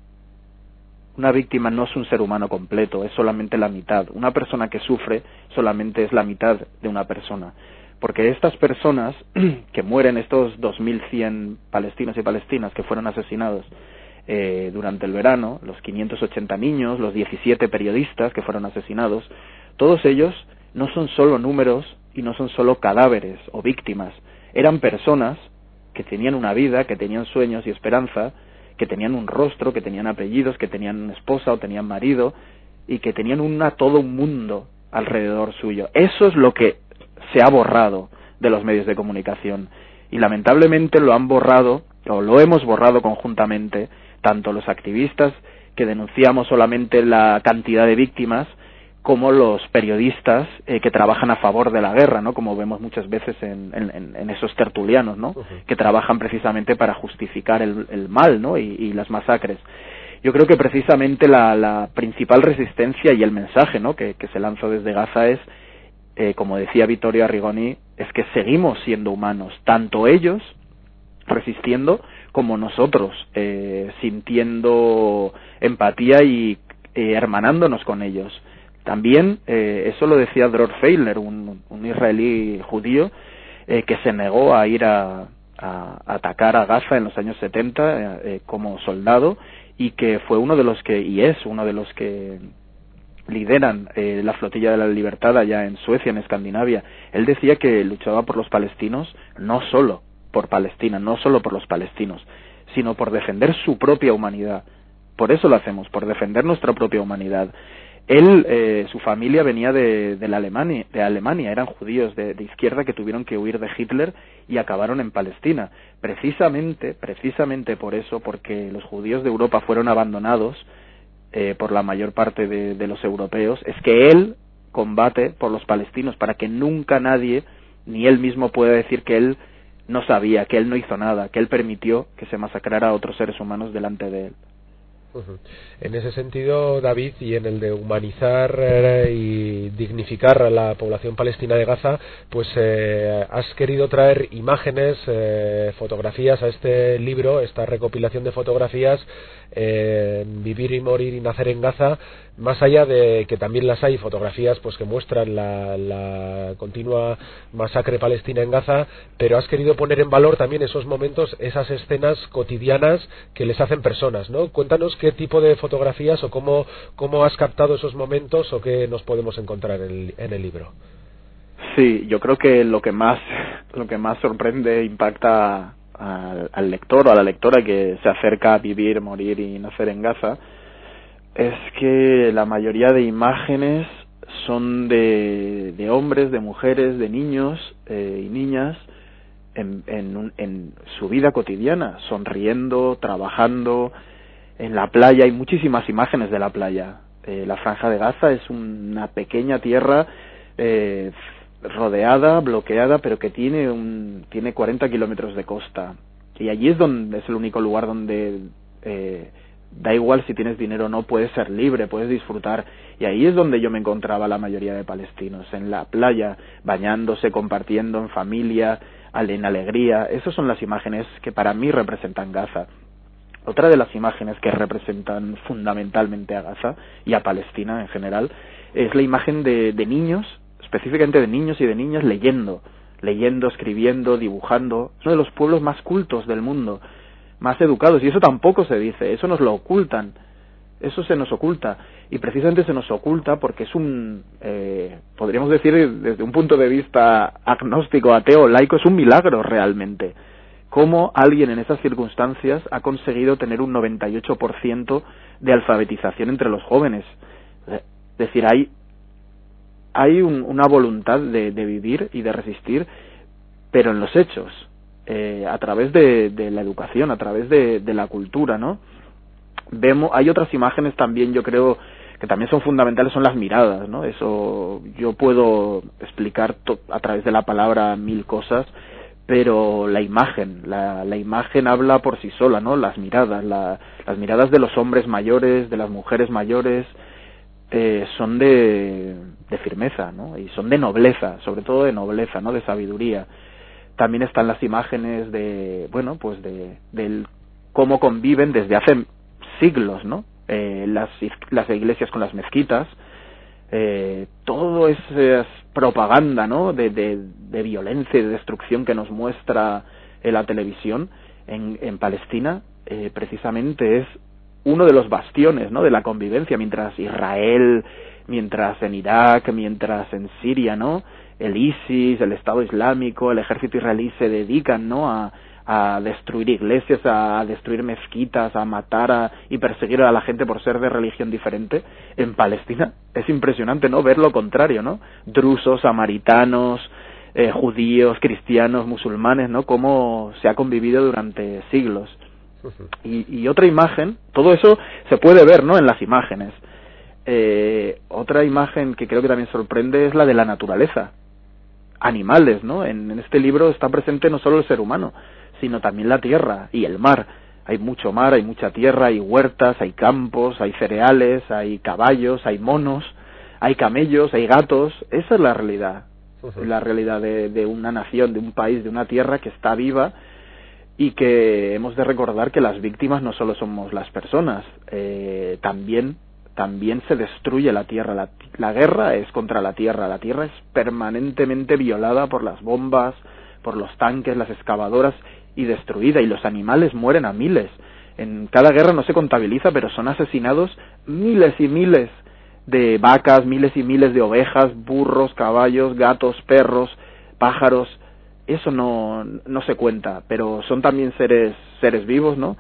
una víctima no es un ser humano completo, es solamente la mitad. Una persona que sufre solamente es la mitad de una persona, porque estas personas que mueren, estos dos mil cien palestinos y palestinas que fueron asesinados eh, durante el verano, los quinientos ochenta niños, los diecisiete periodistas que fueron asesinados, todos ellos no son solo números y no son solo cadáveres o víctimas, eran personas que tenían una vida, que tenían sueños y esperanza, que tenían un rostro, que tenían apellidos, que tenían una esposa o tenían marido, y que tenían una, todo un mundo alrededor suyo. Eso es lo que se ha borrado de los medios de comunicación, y lamentablemente lo han borrado, o lo hemos borrado conjuntamente, tanto los activistas que denunciamos solamente la cantidad de víctimas, como los periodistas eh, que trabajan a favor de la guerra, ¿no? Como vemos muchas veces en, en, en esos tertulianos, ¿no? Uh-huh. Que trabajan precisamente para justificar el, el mal, ¿no? Y, y las masacres. Yo creo que precisamente la, la principal resistencia y el mensaje, ¿no? Que, que se lanzó desde Gaza es, eh, como decía Vittorio Arrigoni, es que seguimos siendo humanos, tanto ellos resistiendo como nosotros eh, sintiendo empatía y eh, hermanándonos con ellos. También, eh, eso lo decía Dror Feiler, un, un israelí judío, eh, que se negó a ir a, a, a atacar a Gaza en los años setenta eh, como soldado, y que fue uno de los que, y es uno de los que lideran eh, la flotilla de la libertad allá en Suecia, en Escandinavia. Él decía que luchaba por los palestinos, no solo por Palestina, no solo por los palestinos, sino por defender su propia humanidad. Por eso lo hacemos, por defender nuestra propia humanidad. Él, eh, su familia venía de, de la Alemania, de Alemania, eran judíos de, de izquierda que tuvieron que huir de Hitler y acabaron en Palestina. Precisamente, precisamente por eso, porque los judíos de Europa fueron abandonados eh, por la mayor parte de, de los europeos, es que él combate por los palestinos, para que nunca nadie, ni él mismo, pueda decir que él no sabía, que él no hizo nada, que él permitió que se masacrara a otros seres humanos delante de él. Uh-huh. En ese sentido, David, y en el de humanizar eh, y dignificar a la población palestina de Gaza, pues eh, has querido traer imágenes, eh, fotografías a este libro, esta recopilación de fotografías, eh, Vivir y morir y nacer en Gaza, más allá de que también las hay, fotografías pues que muestran la, la continua masacre palestina en Gaza, pero has querido poner en valor también esos momentos, esas escenas cotidianas que les hacen personas, ¿no? Cuéntanos qué tipo de fotografías o cómo, cómo has captado esos momentos o qué nos podemos encontrar en el, en el libro. Sí, yo creo que lo que más lo que más sorprende, impacta al, al lector o a la lectora que se acerca a Vivir, morir y nacer en Gaza, es que la mayoría de imágenes son de, de hombres, de mujeres, de niños eh, y niñas en, en, un, en su vida cotidiana, sonriendo, trabajando. En la playa hay muchísimas imágenes de la playa. Eh, la Franja de Gaza es una pequeña tierra eh, rodeada, bloqueada, pero que tiene un tiene cuarenta kilómetros de costa. Y allí es donde es el único lugar donde eh, da igual si tienes dinero o no, puedes ser libre, puedes disfrutar. Y ahí es donde yo me encontraba la mayoría de palestinos, en la playa, bañándose, compartiendo en familia, en alegría. Esas son las imágenes que para mí representan Gaza. Otra de las imágenes que representan fundamentalmente a Gaza y a Palestina en general es la imagen de, de niños, específicamente de niños y de niñas leyendo, leyendo, escribiendo, dibujando. Es uno de los pueblos más cultos del mundo, más educados, y eso tampoco se dice, eso nos lo ocultan. eso se nos oculta, y precisamente se nos oculta porque es un, eh, podríamos decir desde un punto de vista agnóstico, ateo, laico, es un milagro realmente. Cómo alguien en esas circunstancias ha conseguido tener un noventa y ocho por ciento de alfabetización entre los jóvenes. Es decir, hay, hay un, una voluntad de, de vivir y de resistir, pero en los hechos, eh, a través de, de la educación, a través de, de la cultura, ¿no? Vemos, hay otras imágenes también, yo creo, que también son fundamentales, son las miradas, ¿no? Eso yo puedo explicar to- a través de la palabra mil cosas, pero la imagen, la, la imagen habla por sí sola, ¿no? Las miradas, la, las miradas de los hombres mayores, de las mujeres mayores, eh, son de, de firmeza, ¿no? Y son de nobleza, sobre todo de nobleza, ¿no? De sabiduría. También están las imágenes de, bueno, pues de, del cómo conviven desde hace siglos, ¿no? Eh, las, las iglesias con las mezquitas, eh, todo es, es propaganda, ¿no? De, de, de violencia y de destrucción que nos muestra eh, la televisión en, en Palestina, eh, precisamente es uno de los bastiones, ¿no? De la convivencia, mientras Israel, mientras en Irak, mientras en Siria, ¿no? El ISIS, el Estado Islámico, el ejército israelí se dedican, ¿no? a a destruir iglesias, a destruir mezquitas, a matar a, y perseguir a la gente por ser de religión diferente. En Palestina es impresionante, ¿no? Ver lo contrario, ¿no? Drusos, samaritanos, eh, judíos, cristianos, musulmanes, ¿no? Cómo se ha convivido durante siglos. Y, y otra imagen, todo eso se puede ver, ¿no? En las imágenes. Eh, otra imagen que creo que también sorprende es la de la naturaleza. Animales, ¿no? En, en este libro está presente no solo el ser humano, sino también la tierra y el mar. Hay mucho mar, hay mucha tierra, hay huertas, hay campos, hay cereales, hay caballos, hay monos, hay camellos, hay gatos. Esa es la realidad, uh-huh. La realidad de, de una nación, de un país, de una tierra que está viva, y que hemos de recordar que las víctimas no solo somos las personas, eh, también también se destruye la tierra. La, la guerra es contra la tierra, la tierra es permanentemente violada por las bombas, por los tanques, las excavadoras, y destruida, y los animales mueren a miles. En cada guerra no se contabiliza, pero son asesinados miles y miles de vacas, miles y miles de ovejas, burros, caballos, gatos, perros, pájaros. Eso no, no se cuenta, pero son también seres, seres vivos, ¿no?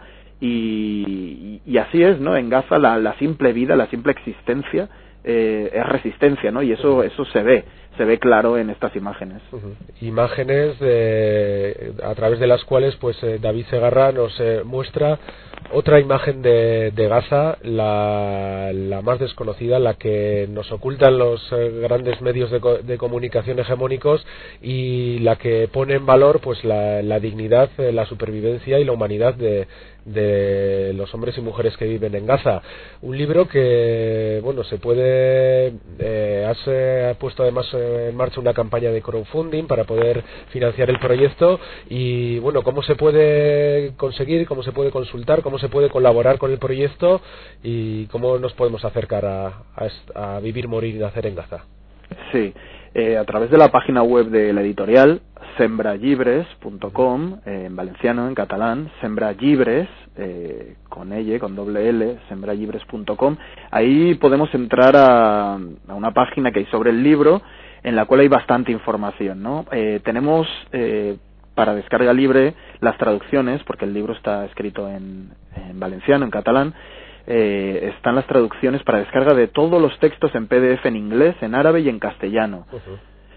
Y, y así es, ¿no? En Gaza la, la simple vida, la simple existencia eh, es resistencia, ¿no? Y eso, eso se ve, se ve claro en estas imágenes. Uh-huh. Imágenes de, a través de las cuales, pues, eh, David Segarra nos eh, muestra otra imagen de, de Gaza, la, la más desconocida, la que nos ocultan los eh, grandes medios de, co- de comunicación hegemónicos, y la que pone en valor, pues, la, la dignidad, eh, la supervivencia y la humanidad de, de los hombres y mujeres que viven en Gaza. Un libro que, bueno, se puede, eh, has eh, puesto además eh, en marcha una campaña de crowdfunding para poder financiar el proyecto, y bueno, ¿cómo se puede conseguir, cómo se puede consultar, cómo se puede colaborar con el proyecto, y cómo nos podemos acercar a, a, a vivir, morir y nacer en Gaza? Sí, eh, a través de la página web de la editorial sembrallibres punto com, eh, en valenciano, en catalán, sembrallibres, eh, con L, con doble L, sembrallibres punto com. Ahí podemos entrar a, a una página que hay sobre el libro, en la cual hay bastante información, ¿no? Eh, tenemos eh, para descarga libre las traducciones, porque el libro está escrito en, en valenciano, en catalán. Eh, están las traducciones para descarga de todos los textos en P D F, en inglés, en árabe y en castellano. Uh-huh.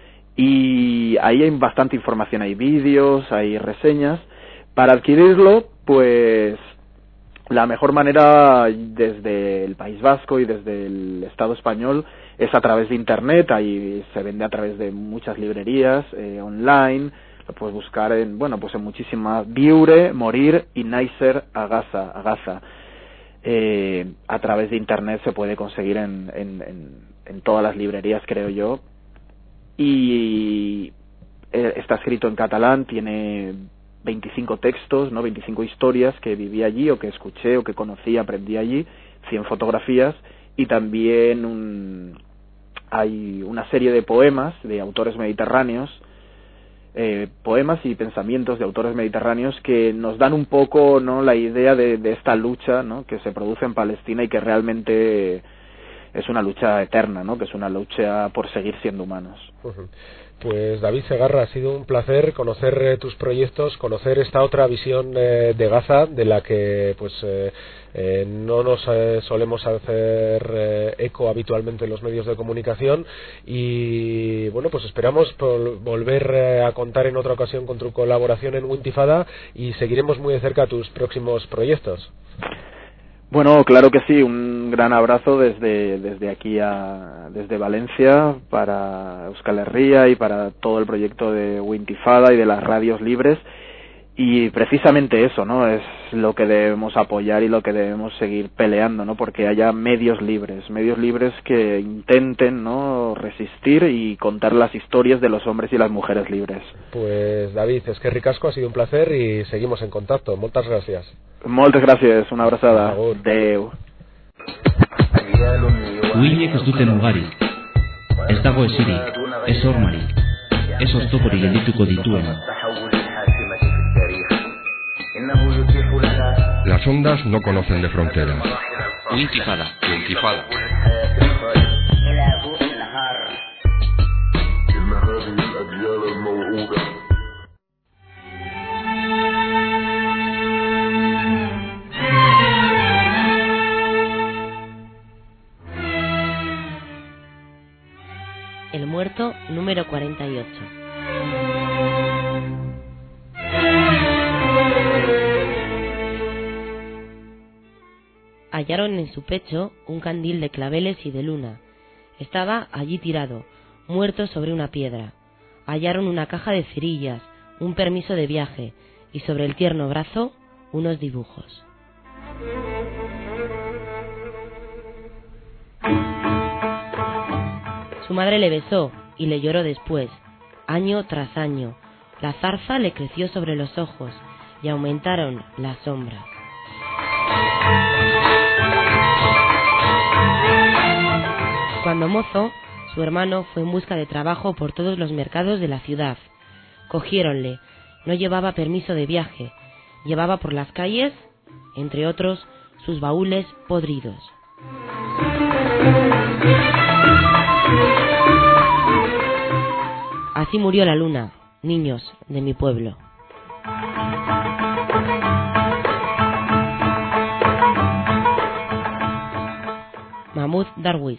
Y ahí hay bastante información, hay vídeos, hay reseñas. Para adquirirlo, pues la mejor manera desde el País Vasco y desde el Estado español es a través de internet. Ahí se vende a través de muchas librerías eh, online. Lo puedes buscar en, bueno, pues en muchísimas: Viure, Morir y Naiser a Gaza, a Gaza. Eh, a través de internet se puede conseguir en, en, en, en todas las librerías, creo yo. Y eh, está escrito en catalán, tiene veinticinco textos, ¿no? veinticinco historias que viví allí, o que escuché, o que conocí, aprendí allí, cien fotografías, y también un, hay una serie de poemas de autores mediterráneos eh, poemas y pensamientos de autores mediterráneos que nos dan un poco, ¿no?, la idea de, de esta lucha, ¿no?, que se produce en Palestina y que realmente es una lucha eterna, ¿no?, que es una lucha por seguir siendo humanos. Uh-huh. Pues David Segarra, ha sido un placer conocer eh, tus proyectos, conocer esta otra visión eh, de Gaza, de la que pues eh, eh, no nos eh, solemos hacer eh, eco habitualmente en los medios de comunicación, y bueno, pues esperamos por volver eh, a contar en otra ocasión con tu colaboración en Wintifada, y seguiremos muy de cerca tus próximos proyectos. Bueno, claro que sí, un gran abrazo desde desde aquí a desde Valencia para Euskal Herria y para todo el proyecto de Wintifada y de las radios libres, y precisamente eso, ¿no?, es lo que debemos apoyar y lo que debemos seguir peleando, ¿no?, porque haya medios libres, medios libres que intenten, ¿no?, resistir y contar las historias de los hombres y las mujeres libres. Pues David, es que ricasco, ha sido un placer y seguimos en contacto. Moltes gràcies. Moltes gràcies, una abraçada. Adeu. Uhinek ez dute mugarik, ez dago esirik, ez hormarik, ez oztoporik geldituko dituena. Las ondas no conocen de fronteras. Wintifada. Wintifada. El muerto número cuarenta y ocho. Hallaron en su pecho un candil de claveles y de luna. Estaba allí tirado, muerto sobre una piedra. Hallaron una caja de cerillas, un permiso de viaje y sobre el tierno brazo unos dibujos. Su madre le besó y le lloró después, año tras año. La zarza le creció sobre los ojos y aumentaron las sombras. Cuando mozo, su hermano fue en busca de trabajo por todos los mercados de la ciudad. Cogiéronle, no llevaba permiso de viaje, llevaba por las calles, entre otros, sus baúles podridos. Así murió la luna, niños de mi pueblo. Mahmoud Darwish.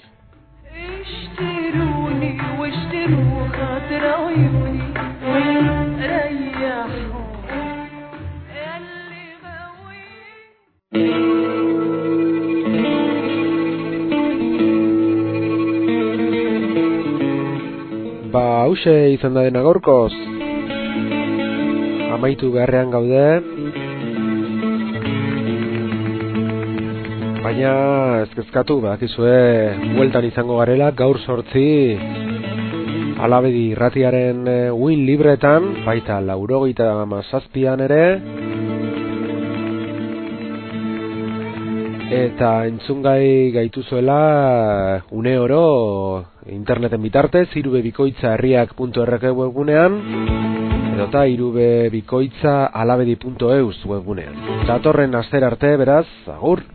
Ba, hause izan da dena gaurkoz. Amaitu beharrean gaude. Baina ezkezkatu, bakizue bueltan izango garela, gaur sortzi Alabedi irratiaren e, Win libretan, baita laurogeita hamazazpian ere, eta entzungai gaituzuela une oro interneten bitartez, irubebikoitza herriak puntu erre webgunean, edota irubebikoitza alabedi puntu eus webgunean. Datorren aster arte, beraz, agur!